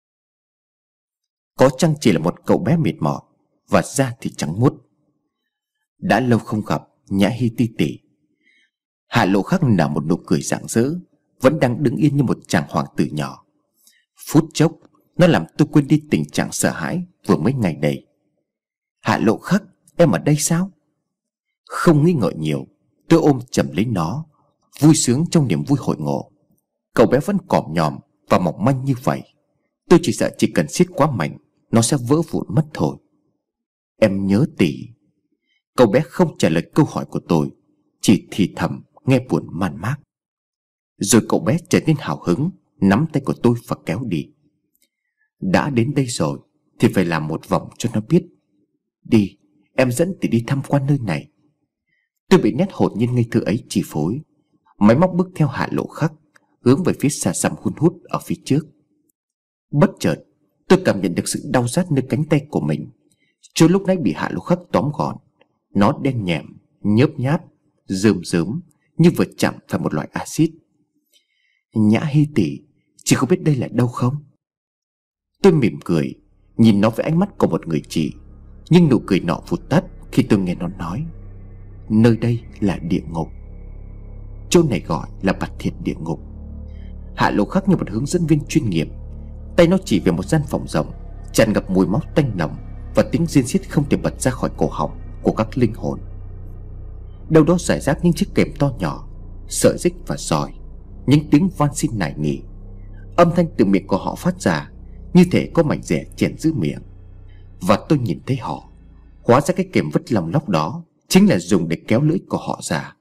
Có chăng chỉ là một cậu bé mệt mỏi và da thì trắng muốt. Đã lâu không gặp, Nhã Hy ti tỉ. Hạ Lộ Khắc nở một nụ cười rạng rỡ, vẫn đang đứng yên như một chàng hoàng tử nhỏ. Phút chốc nó làm tôi quên đi tình trạng sợ hãi vừa mấy ngày đây. Hạ Lộ Khắc, em ở đây sao? Không nghĩ ngợi nhiều, tôi ôm chầm lấy nó, vui sướng trong niềm vui hội ngộ. Cậu bé vẫn còm nhòm và mỏng manh như vậy. Tôi chỉ sợ chỉ cần siết quá mạnh, nó sẽ vỡ vụn mất thôi. Em nhớ tỷ. Cậu bé không trả lời câu hỏi của tôi, chỉ thì thầm nghe buồn man mác. Rồi cậu bé trở nên hào hứng, nắm tay của tôi và kéo đi. Đã đến đây rồi thì phải làm một vòng cho nó biết. Đi, em dẫn tỷ đi tham quan nơi này. Tôi bị nét hồn nhiên ngây thơ ấy chi phối. Máy móc bước theo Hạ Lộ Khắc, hướng về phía xa xăm hun hút ở phía trước. Bất chợt tôi cảm nhận được sự đau rát nơi cánh tay của mình. Chỗ lúc nãy bị Hạ Lộ Khắc tóm gọn, nó đen nhẹm, nhớp nháp, rơm rớm như vừa chạm phải một loại axit. Nhã Hy tỷ, chị có biết đây là đâu không? Tôi mỉm cười, nhìn nó với ánh mắt của một người chị. Nhưng nụ cười nọ vụt tắt khi tôi nghe nó nói, nơi đây là địa ngục. Chỗ này gọi là Bạt Thiệt địa ngục. Hạ Lộ Khắc như một hướng dẫn viên chuyên nghiệp, tay nó chỉ về một gian phòng rộng, tràn ngập mùi máu tanh nồng và tiếng rên xiết không thể bật ra khỏi cổ họng của các linh hồn. Đâu đó rải rác những chiếc kềm to nhỏ, sợi rích và roi, những tiếng van xin nài nỉ. Âm thanh từ miệng của họ phát ra như thể có mảnh rẻ chèn giữ miệng. Và tôi nhìn thấy họ, hóa ra cái kềm vứt lòng lóc đó chính là dùng để kéo lưỡi của họ ra.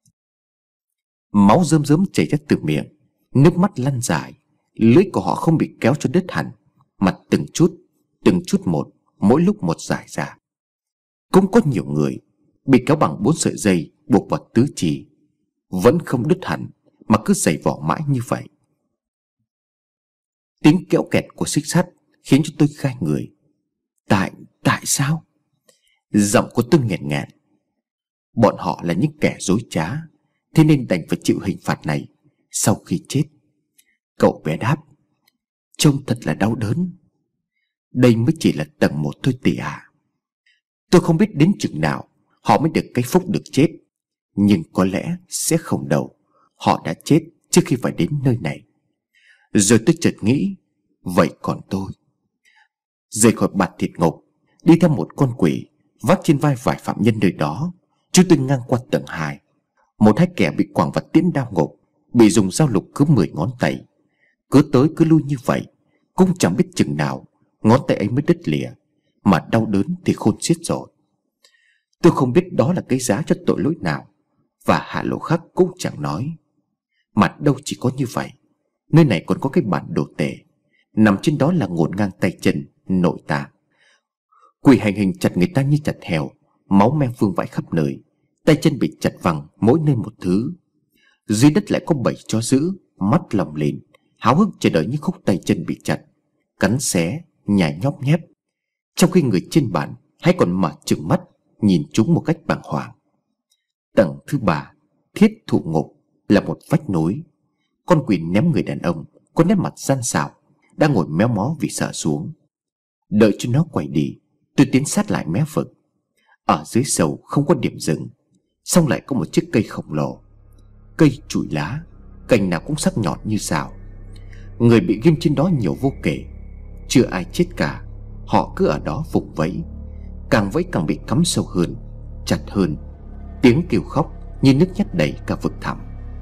Máu rơm rớm chảy ra từ miệng, nước mắt lăn dài. Lưỡi của họ không bị kéo cho đứt hẳn, mà từng chút, từng chút một, mỗi lúc một dài ra. Cũng có nhiều người bị kéo bằng bốn sợi dây buộc vào tứ chi, vẫn không đứt hẳn mà cứ giày vỏ mãi như vậy. Tiếng kéo kẹt của xích sắt khiến cho tôi gai người. Tại, tại sao? Giọng của tôi nghẹn ngào. Bọn họ là những kẻ dối trá, thế nên đành phải chịu hình phạt này sau khi chết. Cậu bé đáp, trông thật là đau đớn. Đây mới chỉ là tầng một thôi tỷ à. Tôi không biết đến chừng nào họ mới được cái phúc được chết, nhưng có lẽ sẽ không đâu. Họ đã chết trước khi phải đến nơi này. Rồi tôi chợt nghĩ, vậy còn tôi? Rời khỏi Bạt Thiệt ngục, đi theo một con quỷ, vác trên vai vài phạm nhân nơi đó, chúng tôi ngang qua tầng hai. Một hai kẻ bị quẳng vào tiễn đao ngục, bị dùng dao lục cứ mười ngón tay. Cứ tới cứ lui như vậy, cũng chẳng biết chừng nào ngón tay ấy mới đứt lìa, mà đau đớn thì khôn xiết rồi. Tôi không biết đó là cái giá cho tội lỗi nào, và Hạ Lộ Khắc cũng chẳng nói. Mà đâu chỉ có như vậy, nơi này còn có cái bản đồ tể, nằm trên đó là ngổn ngang tay chân, nội tạng. Quỷ hành hình chặt người ta như chặt heo, máu me vương vãi khắp nơi, tay chân bị chặt văng mỗi nơi một thứ. Dưới đất lại có bảy chó dữ, mắt lồng lên, háo hức chờ đợi những khúc tay chân bị chặt, cắn xé, nhai nhóp nhép, trong khi người trên bàn hãy còn mở trừng mắt nhìn chúng một cách bàng hoàng. Tầng thứ ba, Thiết Thụ Ngục, là một vách núi. Con quỷ ném người đàn ông có nét mặt gian xảo đang ngồi méo mó vì sợ xuống. Đợi cho nó quay đi, tôi tiến sát lại mé vực. Ở dưới sâu không có điểm dừng, xong lại có một chiếc cây khổng lồ. Cây trụi lá, cành nào cũng sắc nhọn như rào. Người bị ghim trên đó nhiều vô kể, chưa ai chết cả. Họ cứ ở đó vùng vẫy, càng vẫy càng bị cắm sâu hơn, chặt hơn. Tiếng kêu khóc như nước nhắt đầy cả vực thẳm.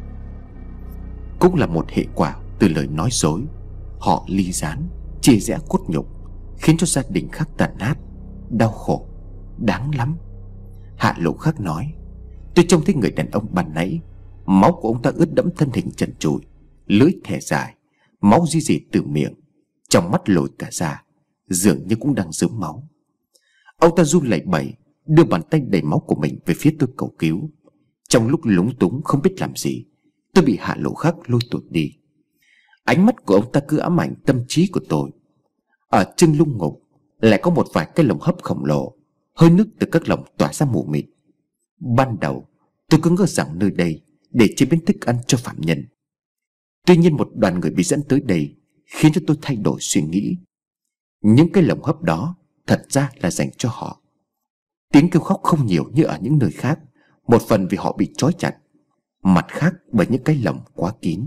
Cũng là một hệ quả từ lời nói dối. Họ ly gián, chia rẽ cốt nhục, khiến cho gia đình khác tàn nát, đau khổ, đáng lắm. Hạ Lộ Khắc nói, tôi trông thấy người đàn ông ban nãy, máu của ông ta ướt đẫm thân hình trần trụi, lưỡi thè dài, máu di dì từ miệng, trong mắt lồi cả ra, dường như cũng đang rớm máu. Ông ta run lẩy bẩy, đưa bàn tay đầy máu của mình về phía tôi cầu cứu. Trong lúc lúng túng không biết làm gì, tôi bị Hạ Lộ Khắc lôi tuột đi. Ánh mắt của ông ta cứ ám ảnh tâm trí của tôi. Ở chân lung ngục lại có một vài cái lồng hấp khổng lồ, hơi nước từ các lồng tỏa ra mù mịt. Ban đầu tôi cứ ngỡ rằng nơi đây để chế biến thức ăn cho phạm nhân, Tuy nhiên một đoàn người bị dẫn tới đây khiến cho tôi thay đổi suy nghĩ. Những cái lồng hấp đó thật ra là dành cho họ. Tiếng kêu khóc không nhiều như ở những nơi khác, một phần vì họ bị trói chặt, mặt khác bởi những cái lồng quá kín.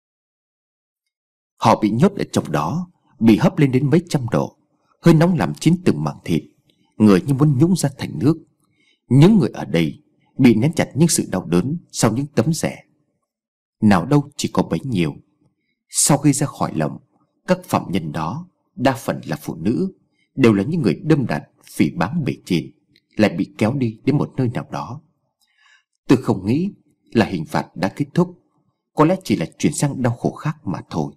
Họ bị nhốt ở trong đó, bị hấp lên đến mấy trăm độ, hơi nóng làm chín từng mảng thịt, người như muốn nhúng ra thành nước. Những người ở đây bị nén chặt những sự đau đớn sau những tấm rẻ. Nào đâu chỉ có bấy nhiêu. Sau khi ra khỏi lồng, các phạm nhân đó, đa phần là phụ nữ, đều là những người đâm đạn phỉ báng bề trên, lại bị kéo đi đến một nơi nào đó. Tôi không nghĩ là hình phạt đã kết thúc, có lẽ chỉ là chuyển sang đau khổ khác mà thôi.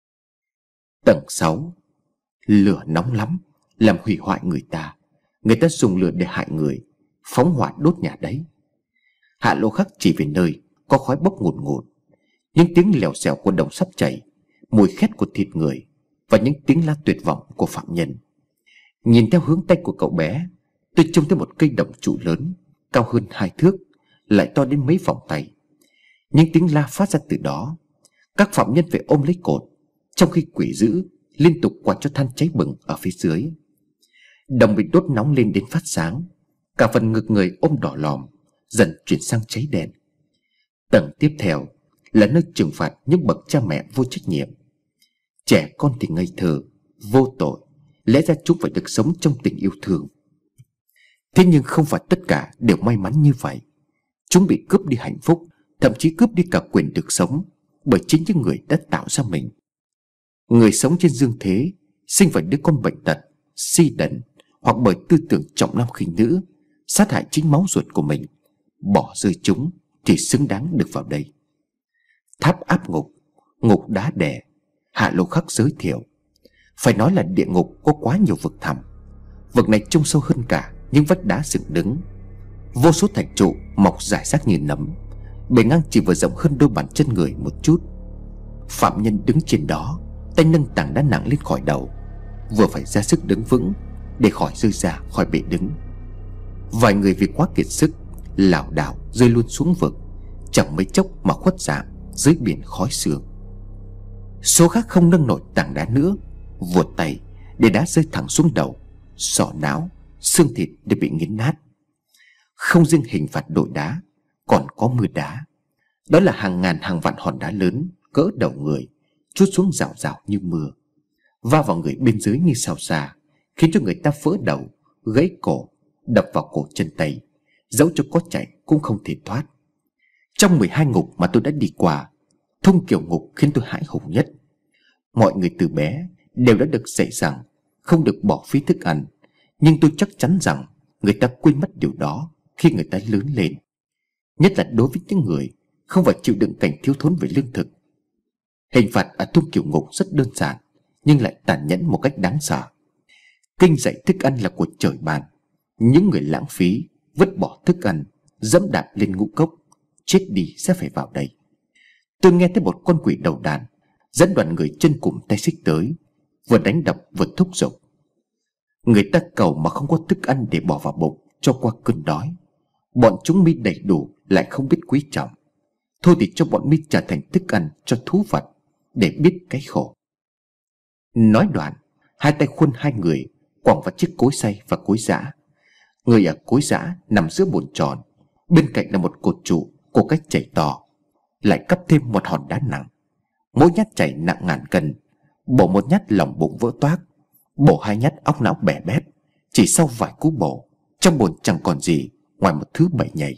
Tầng sáu. Lửa nóng lắm, làm hủy hoại người ta. Người ta dùng lửa để hại người, phóng hỏa đốt nhà đấy. Hạ Lô Khắc chỉ về nơi có khói bốc ngùn ngụt, những tiếng lèo xèo của đồng sắp chảy, mùi khét của thịt người và những tiếng la tuyệt vọng của phạm nhân. Nhìn theo hướng tay của cậu bé, tôi trông thấy một cây đồng trụ lớn, cao hơn hai thước, lại to đến mấy vòng tay. Những tiếng la phát ra từ đó. Các phạm nhân phải ôm lấy cột, trong khi quỷ dữ liên tục quạt cho than cháy bừng ở phía dưới. Đồng bị đốt nóng lên đến phát sáng, cả phần ngực người ôm đỏ lòm, dần chuyển sang cháy đen. Tầng tiếp theo là nơi trừng phạt những bậc cha mẹ vô trách nhiệm. Trẻ con thì ngây thơ, vô tội, lẽ ra chúng phải được sống trong tình yêu thương. Thế nhưng không phải tất cả đều may mắn như vậy. Chúng bị cướp đi hạnh phúc, thậm chí cướp đi cả quyền được sống, bởi chính những người đã tạo ra mình. Người sống trên dương thế sinh phải đứa con bệnh tật, si đần, hoặc bởi tư tưởng trọng nam khinh nữ, sát hại chính máu ruột của mình, bỏ rơi chúng thì xứng đáng được vào đây. Tháp áp ngục, ngục đá đè, Hạ Lô Khắc giới thiệu. Phải nói là địa ngục có quá nhiều vực thẳm. Vực này trông sâu hơn cả những vách đá dựng đứng. Vô số thạch trụ mọc rải rác như nấm, bề ngang chỉ vừa rộng hơn đôi bàn chân người một chút. Phạm nhân đứng trên đó, tay nâng tảng đá nặng lên khỏi đầu, vừa phải ra sức đứng vững để khỏi rơi ra khỏi bệ đứng. Vài người vì quá kiệt sức lảo đảo rơi luôn xuống vực, chẳng mấy chốc mà khuất dạng dưới biển khói sương. Số khác không nâng nổi tảng đá nữa, vuột tay để đá rơi thẳng xuống đầu, sọ não, xương thịt đều bị nghiến nát. Không riêng hình phạt đổi đá, còn có mưa đá. Đó là hàng ngàn hàng vạn hòn đá lớn cỡ đầu người trút xuống rào rào như mưa, va vào người bên dưới như sao xa, khiến cho người ta vỡ đầu, gãy cổ, đập vào cổ chân tay, dẫu cho có chạy cũng không thể thoát. Trong mười hai ngục mà tôi đã đi qua, Thông Kiều ngục khiến tôi hãi hùng nhất. Mọi người từ bé đều đã được dạy rằng không được bỏ phí thức ăn, nhưng tôi chắc chắn rằng người ta quên mất điều đó khi người ta lớn lên, nhất là đối với những người không phải chịu đựng cảnh thiếu thốn về lương thực. Hình phạt ở Thông Kiều ngục rất đơn giản, nhưng lại tàn nhẫn một cách đáng sợ. Kinh dạy thức ăn là của trời ban. Những người lãng phí, vứt bỏ thức ăn, dẫm đạp lên ngũ cốc, chết đi sẽ phải vào đây. Tôi nghe thấy một con quỷ đầu đàn dẫn đoàn người chân cụm tay xích tới, vừa đánh đập vừa thúc giục. Người ta cầu mà không có thức ăn để bỏ vào bụng cho qua cơn đói. Bọn chúng mi đầy đủ lại không biết quý trọng. Thôi thì cho bọn mi trở thành thức ăn cho thú vật, để biết cái khổ. Nói đoạn, hai tay khuân hai người quẳng vào chiếc cối xay và cối giã. Người ở cối giã nằm giữa bồn tròn, bên cạnh là một cột trụ có cách chảy to, lại cắp thêm một hòn đá nặng. Mỗi nhát chảy nặng ngàn cân, bổ một nhát lòng bụng vỡ toác, bổ hai nhát óc não bẻ bét. Chỉ sau vài cú bổ, trong bồn chẳng còn gì ngoài một thứ bậy nhầy.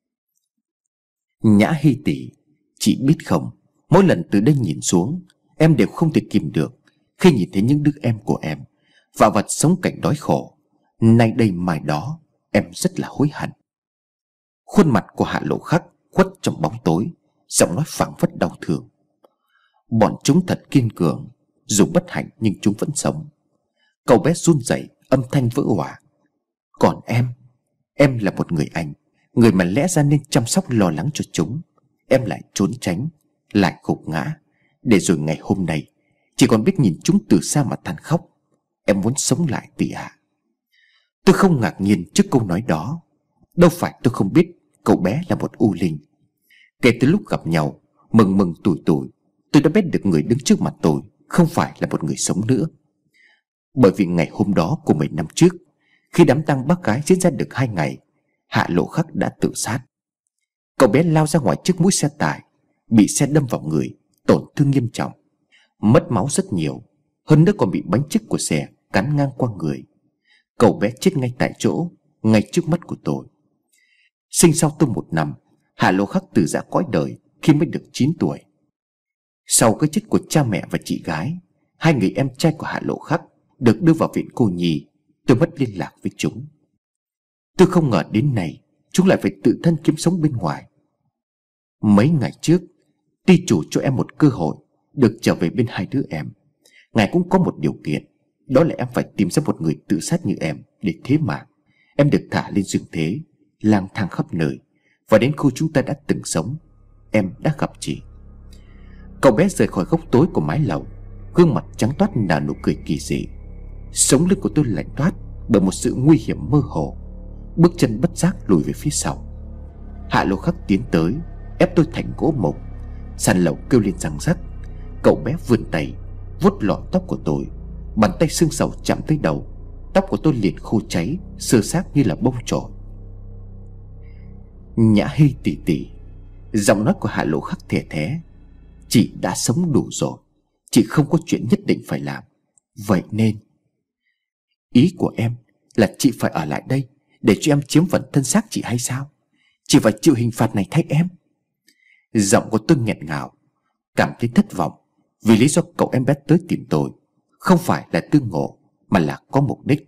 Nhã Hy tỷ, chị biết không, mỗi lần từ đây nhìn xuống, em đều không thể kìm được khi nhìn thấy những đứa em của em vạ vật sống cảnh đói khổ. Nay đây mai đó, em rất là hối hận. Khuôn mặt của Hạ Lộ Khắc khuất trong bóng tối, giọng nói phảng phất đau thương. Bọn chúng thật kiên cường, dù bất hạnh nhưng chúng vẫn sống. Cậu bé run rẩy, âm thanh vỡ òa. Còn em, em là một người anh, người mà lẽ ra nên chăm sóc lo lắng cho chúng. Em lại trốn tránh, lại gục ngã, để rồi ngày hôm nay chỉ còn biết nhìn chúng từ xa mà than khóc. Em muốn sống lại tỷ ạ. Tôi không ngạc nhiên trước câu nói đó. Đâu phải tôi không biết cậu bé là một u linh. Kể từ lúc gặp nhau, mừng mừng tủi tủi, tôi đã biết được người đứng trước mặt tôi không phải là một người sống nữa. Bởi vì ngày hôm đó của mười năm trước, khi đám tang bác gái diễn ra được hai ngày, Hạ Lộ Khắc đã tự sát. Cậu bé lao ra ngoài trước mũi xe tải, bị xe đâm vào người, tổn thương nghiêm trọng, mất máu rất nhiều, hơn nữa còn bị bánh chích của xe cắn ngang qua người. Cậu bé chết ngay tại chỗ, ngay trước mắt của tôi. Sinh sau tôi một năm, Hạ Lộ Khắc từ giã cõi đời khi mới được chín tuổi. Sau cái chết của cha mẹ và chị gái, hai người em trai của Hạ Lộ Khắc được đưa vào viện cô nhi. Tôi mất liên lạc với chúng. Tôi không ngờ đến nay chúng lại phải tự thân kiếm sống bên ngoài. Mấy ngày trước, ty chủ cho em một cơ hội được trở về bên hai đứa em. Ngài cũng có một điều kiện, đó là em phải tìm ra một người tự sát như em để thế mà em được thả lên dương thế, lang thang khắp nơi, và đến khu chúng ta đã từng sống, em đã gặp chị. Cậu bé rời khỏi góc tối của mái lầu, gương mặt trắng toát nở nụ cười kỳ dị. Sống lưng của tôi lạnh toát bởi một sự nguy hiểm mơ hồ. Bước chân bất giác lùi về phía sau. Hạ Lộ Khắc tiến tới, ép tôi thành gỗ mục. Sàn lầu kêu lên răng rắc. Cậu bé vươn tay vuốt lọn tóc của tôi. Bàn tay xương sầu chạm tới đầu. Tóc của tôi liền khô cháy, sơ xác như là bông trổi. Nhã Hy tỉ tỉ. Giọng nói của Hạ Lộ Khắc thẻ thé. Chị đã sống đủ rồi, chị không có chuyện nhất định phải làm. Vậy nên ý của em là chị phải ở lại đây để cho em chiếm phần thân xác chị hay sao? Chị phải chịu hình phạt này thay em. Giọng của tôi nghẹn ngào, cảm thấy thất vọng vì lý do cậu em bé tới tìm tôi không phải là tương ngộ, mà là có mục đích.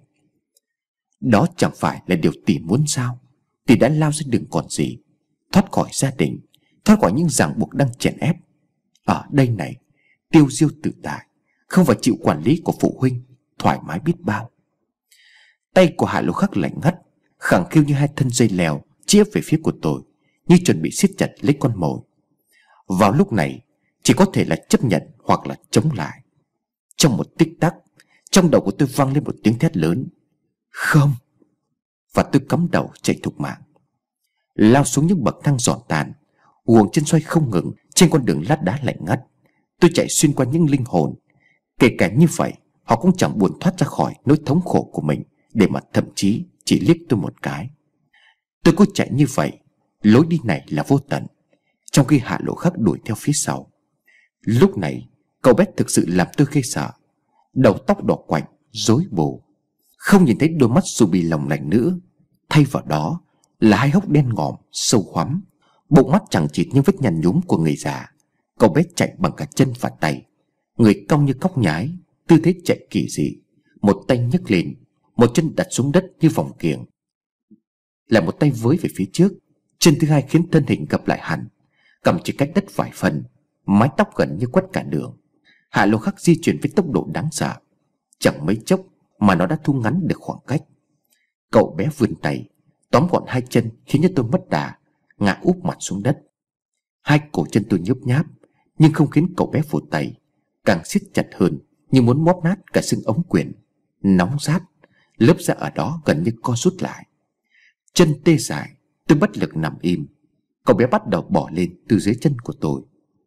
Đó chẳng phải là điều tỷ muốn sao? Tỷ đã lao ra đường còn gì, thoát khỏi gia đình, thoát khỏi những ràng buộc đang chèn ép. Ở đây này, tiêu diêu tự tại, không phải chịu quản lý của phụ huynh, thoải mái biết bao. Tay của Hạ Lộ Khắc lạnh ngắt, khẳng khiu như hai thân dây leo chĩa về phía của tôi, như chuẩn bị siết chặt lấy con mồi. Vào lúc này, chỉ có thể là chấp nhận hoặc là chống lại. Trong một tích tắc, trong đầu của tôi vang lên một tiếng thét lớn: không! Và tôi cắm đầu chạy thục mạng, lao xuống những bậc thang giòn tàn, guồng chân xoay không ngừng trên con đường lát đá lạnh ngắt. Tôi chạy xuyên qua những linh hồn. Kể cả như vậy, họ cũng chẳng buồn thoát ra khỏi nỗi thống khổ của mình, để mà thậm chí chỉ liếc tôi một cái. Tôi cứ chạy như vậy, lối đi này là vô tận, trong khi Hạ Lộ Khắc đuổi theo phía sau. Lúc này, cậu bé thực sự làm tôi ghê sợ. Đầu tóc đỏ quạnh, rối bù, không nhìn thấy đôi mắt ruby lòng lành nữa. Thay vào đó là hai hốc đen ngòm, sâu hoắm, bộ mắt chẳng chịt như vết nhăn nhúm của người già. Cậu bé chạy bằng cả chân và tay, người cong như cóc nhái, tư thế chạy kỳ dị. Một tay nhấc lên, một chân đặt xuống đất như vòng kiềng, là một tay với về phía trước, chân thứ hai khiến thân hình gập lại hẳn, cầm chỉ cách đất vài phần, mái tóc gần như quất cả đường. Hạ Lộ Khắc di chuyển với tốc độ đáng sợ, chẳng mấy chốc mà nó đã thu ngắn được khoảng cách. Cậu bé vươn tay tóm gọn hai chân, khiến cho tôi mất đà, ngã úp mặt xuống đất. Hai cổ chân tôi nhớp nháp, nhưng không khiến cậu bé vụt tay, càng siết chặt hơn, như muốn bóp nát cả xương ống quyển. Nóng rát, lớp da ở đó gần như co rút lại. Chân tê dại, tôi bất lực nằm im. Cậu bé bắt đầu bỏ lên từ dưới chân của tôi.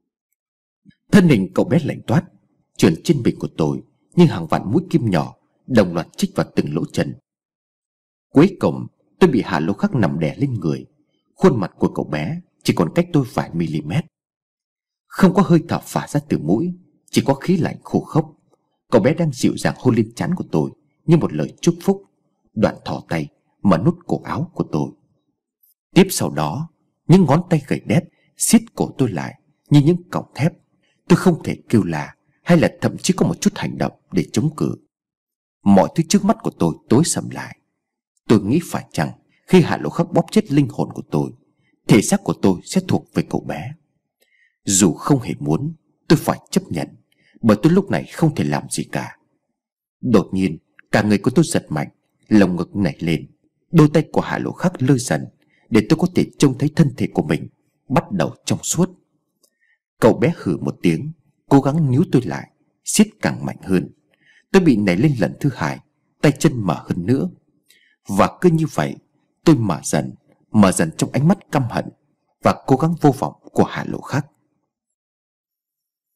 Thân hình cậu bé lạnh toát, trườn trên mình của tôi như hàng vạn mũi kim nhỏ đồng loạt chích vào từng lỗ chân. Cuối cùng, tôi bị Hạ Lộ Khắc nằm đè lên người. Khuôn mặt của cậu bé chỉ còn cách tôi vài mm. Không có hơi thở phả ra từ mũi, chỉ có khí lạnh khô khốc. Cậu bé đang dịu dàng hôn lên trán của tôi như một lời chúc phúc, đoạn thò tay mà nút cổ áo của tôi. Tiếp sau đó, những ngón tay gầy đét siết cổ tôi lại như những cọng thép. Tôi không thể kêu là, hay là thậm chí có một chút hành động để chống cự. Mọi thứ trước mắt của tôi tối sầm lại. Tôi nghĩ phải chăng khi Hạ Lộ Khắc bóp chết linh hồn của tôi, thể xác của tôi sẽ thuộc về cậu bé. Dù không hề muốn, tôi phải chấp nhận, bởi tôi lúc này không thể làm gì cả. Đột nhiên, cả người của tôi giật mạnh, lồng ngực nảy lên. Đôi tay của Hạ Lộ Khắc lơi dần, để tôi có thể trông thấy thân thể của mình bắt đầu trong suốt. Cậu bé hừ một tiếng, cố gắng níu tôi lại, siết càng mạnh hơn. Tôi bị nảy lên lần thứ hai, tay chân mở hơn nữa. Và cứ như vậy, tôi mở dần, mở dần trong ánh mắt căm hận và cố gắng vô vọng của Hạ Lộ Khắc.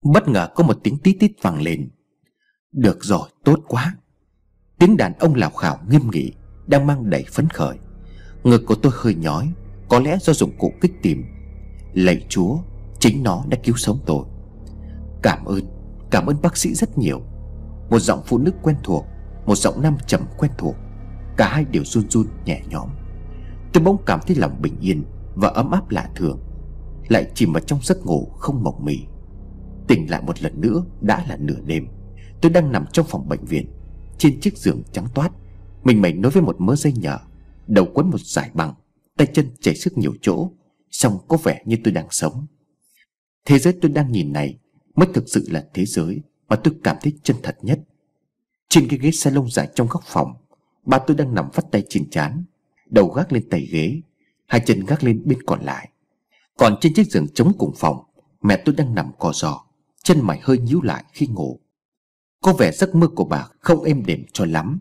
Bất ngờ có một tiếng tít tít vang lên. Được rồi, tốt quá. Tiếng đàn ông lào khảo nghiêm nghị, đang mang đầy phấn khởi. Ngực của tôi hơi nhói, có lẽ do dụng cụ kích tim. Lạy Chúa, chính nó đã cứu sống tôi. Cảm ơn, cảm ơn bác sĩ rất nhiều. Một giọng phụ nữ quen thuộc, một giọng nam trầm quen thuộc. Cả hai đều run run nhẹ nhõm. Tôi bỗng cảm thấy lòng bình yên và ấm áp lạ thường, lại chìm vào trong giấc ngủ không mộng mị. Tỉnh lại một lần nữa đã là nửa đêm. Tôi đang nằm trong phòng bệnh viện, trên chiếc giường trắng toát, mình mẩy nối với một mớ dây nhợ, đầu quấn một dải băng, tay chân chảy sức nhiều chỗ, song có vẻ như tôi đang sống. Thế giới tôi đang nhìn này mới thực sự là thế giới mà tôi cảm thấy chân thật nhất. Trên cái ghế salon dài trong góc phòng, ba tôi đang nằm vắt tay trên trán, đầu gác lên tay ghế, hai chân gác lên bên còn lại. Còn trên chiếc giường trống cùng phòng, mẹ tôi đang nằm co ro, chân mày hơi nhíu lại khi ngủ. Có vẻ giấc mơ của bà không êm đềm cho lắm.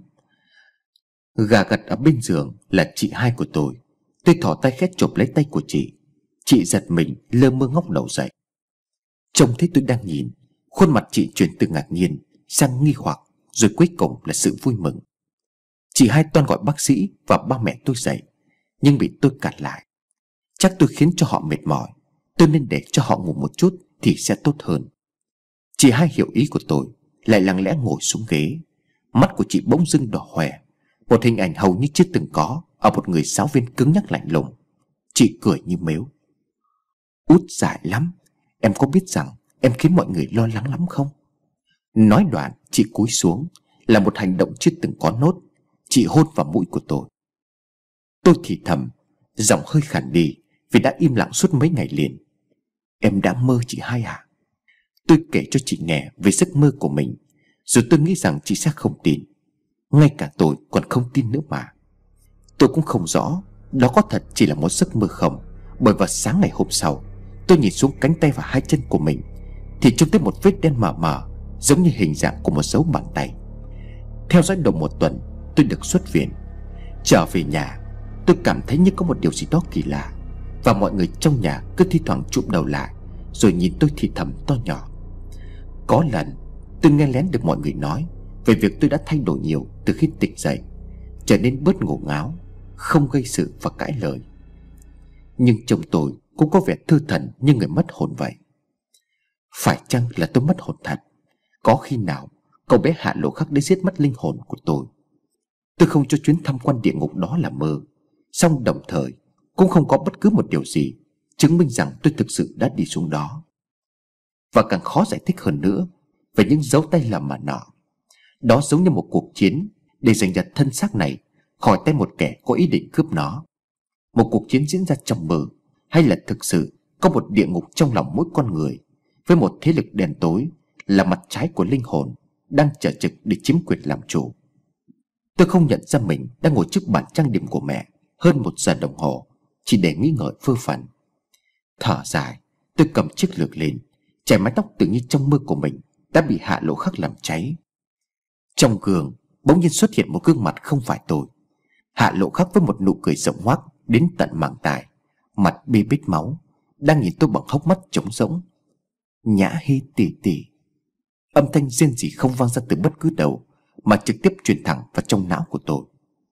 Gà gật ở bên giường là chị hai của tôi. Tôi thỏ tay khét chộp lấy tay của chị. Chị giật mình lơ mơ ngóc đầu dậy. Trông thấy tôi đang nhìn, khuôn mặt chị chuyển từ ngạc nhiên sang nghi hoặc, rồi cuối cùng là sự vui mừng. Chị hai toan gọi bác sĩ và ba mẹ tôi dậy, nhưng bị tôi cản lại. Chắc tôi khiến cho họ mệt mỏi, tôi nên để cho họ ngủ một chút thì sẽ tốt hơn. Chị hai hiểu ý của tôi, lại lặng lẽ ngồi xuống ghế. Mắt của chị bỗng dưng đỏ hoe, một hình ảnh hầu như chưa từng có ở một người giáo viên cứng nhắc lạnh lùng. Chị cười như mếu. Út dại lắm, em có biết rằng em khiến mọi người lo lắng lắm không? Nói đoạn chị cúi xuống, là một hành động chưa từng có nốt. Chị hôn vào mũi của tôi. Tôi thì thầm, giọng hơi khản đi vì đã im lặng suốt mấy ngày liền. Em đã mơ chị hai à? Tôi kể cho chị nghe về giấc mơ của mình, rồi tôi nghĩ rằng chị sẽ không tin. Ngay cả tôi còn không tin nữa mà. Tôi cũng không rõ đó có thật chỉ là một giấc mơ không, bởi vào sáng ngày hôm sau, tôi nhìn xuống cánh tay và hai chân của mình thì trông thấy một vết đen mờ mờ, giống như hình dạng của một dấu bàn tay. Theo dõi độ một tuần, tôi được xuất viện. Trở về nhà, tôi cảm thấy như có một điều gì đó kỳ lạ, và mọi người trong nhà cứ thi thoảng chụm đầu lại rồi nhìn tôi thì thầm to nhỏ. Có lần tôi nghe lén được mọi người nói về việc tôi đã thay đổi nhiều từ khi tỉnh dậy, trở nên bớt ngổ ngáo, không gây sự và cãi lời. Nhưng chồng tôi cũng có vẻ thư thần như người mất hồn vậy. Phải chăng là tôi mất hồn thật? Có khi nào cậu bé Hạ Lộ Khắc đến giết mất linh hồn của tôi? Tôi không cho chuyến tham quan địa ngục đó là mơ, song đồng thời cũng không có bất cứ một điều gì chứng minh rằng tôi thực sự đã đi xuống đó. Và càng khó giải thích hơn nữa về những dấu tay lầm mà nọ. Đó giống như một cuộc chiến để giành giật thân xác này khỏi tay một kẻ có ý định cướp nó. Một cuộc chiến diễn ra trong mơ, hay là thực sự có một địa ngục trong lòng mỗi con người, với một thế lực đen tối là mặt trái của linh hồn đang chờ trực để chiếm quyền làm chủ. Tôi không nhận ra mình đang ngồi trước bàn trang điểm của mẹ hơn một giờ đồng hồ, chỉ để nghĩ ngợi vơ vẩn. Thở dài, tôi cầm chiếc lược lên, chải mái tóc tưởng như trong mơ của mình đã bị Hạ Lộ Khắc làm cháy. Trong gương bỗng nhiên xuất hiện một gương mặt không phải tôi. Hạ Lộ Khắc với một nụ cười rộng hoác đến tận màng tai, mặt bê bết máu, đang nhìn tôi bằng hốc mắt trống rỗng. Nhã Hy tỉ tỉ. Âm thanh rên rỉ không vang ra từ bất cứ đâu, mà trực tiếp truyền thẳng vào trong não của tôi.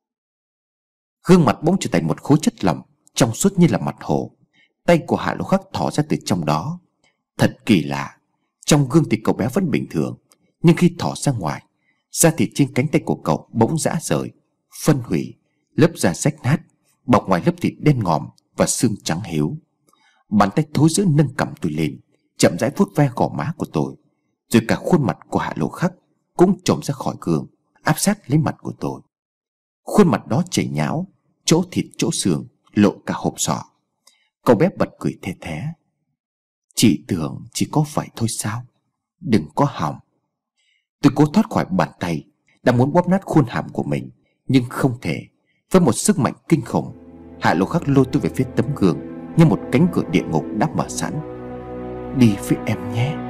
Gương mặt bỗng trở thành một khối chất lỏng trong suốt như là mặt hồ. Tay của Hạ Lộ Khắc thò ra từ trong đó. Thật kỳ lạ, trong gương thì cậu bé vẫn bình thường, nhưng khi thò ra ngoài, da thịt trên cánh tay của cậu bỗng rã rời, phân hủy, lớp da rách nát, bọc ngoài lớp thịt đen ngòm và xương trắng héo. Bàn tay thối rữa nâng cằm tôi lên, chậm rãi vuốt ve gò má của tôi, rồi cả khuôn mặt của Hạ Lộ Khắc cũng trồm ra khỏi gương, áp sát lấy mặt của tôi. Khuôn mặt đó chảy nhão, chỗ thịt chỗ xương lộ cả hộp sọ. Cậu bé bật cười the thé. Chị tưởng chỉ có vậy thôi sao? Đừng có hòng. Tôi cố thoát khỏi bàn tay, đang muốn bóp nát khuôn hàm của mình, nhưng không thể. Với một sức mạnh kinh khủng, Hạ Lộ Khắc lôi tôi về phía tấm gương như một cánh cửa địa ngục đã mở sẵn. Đi với em nhé.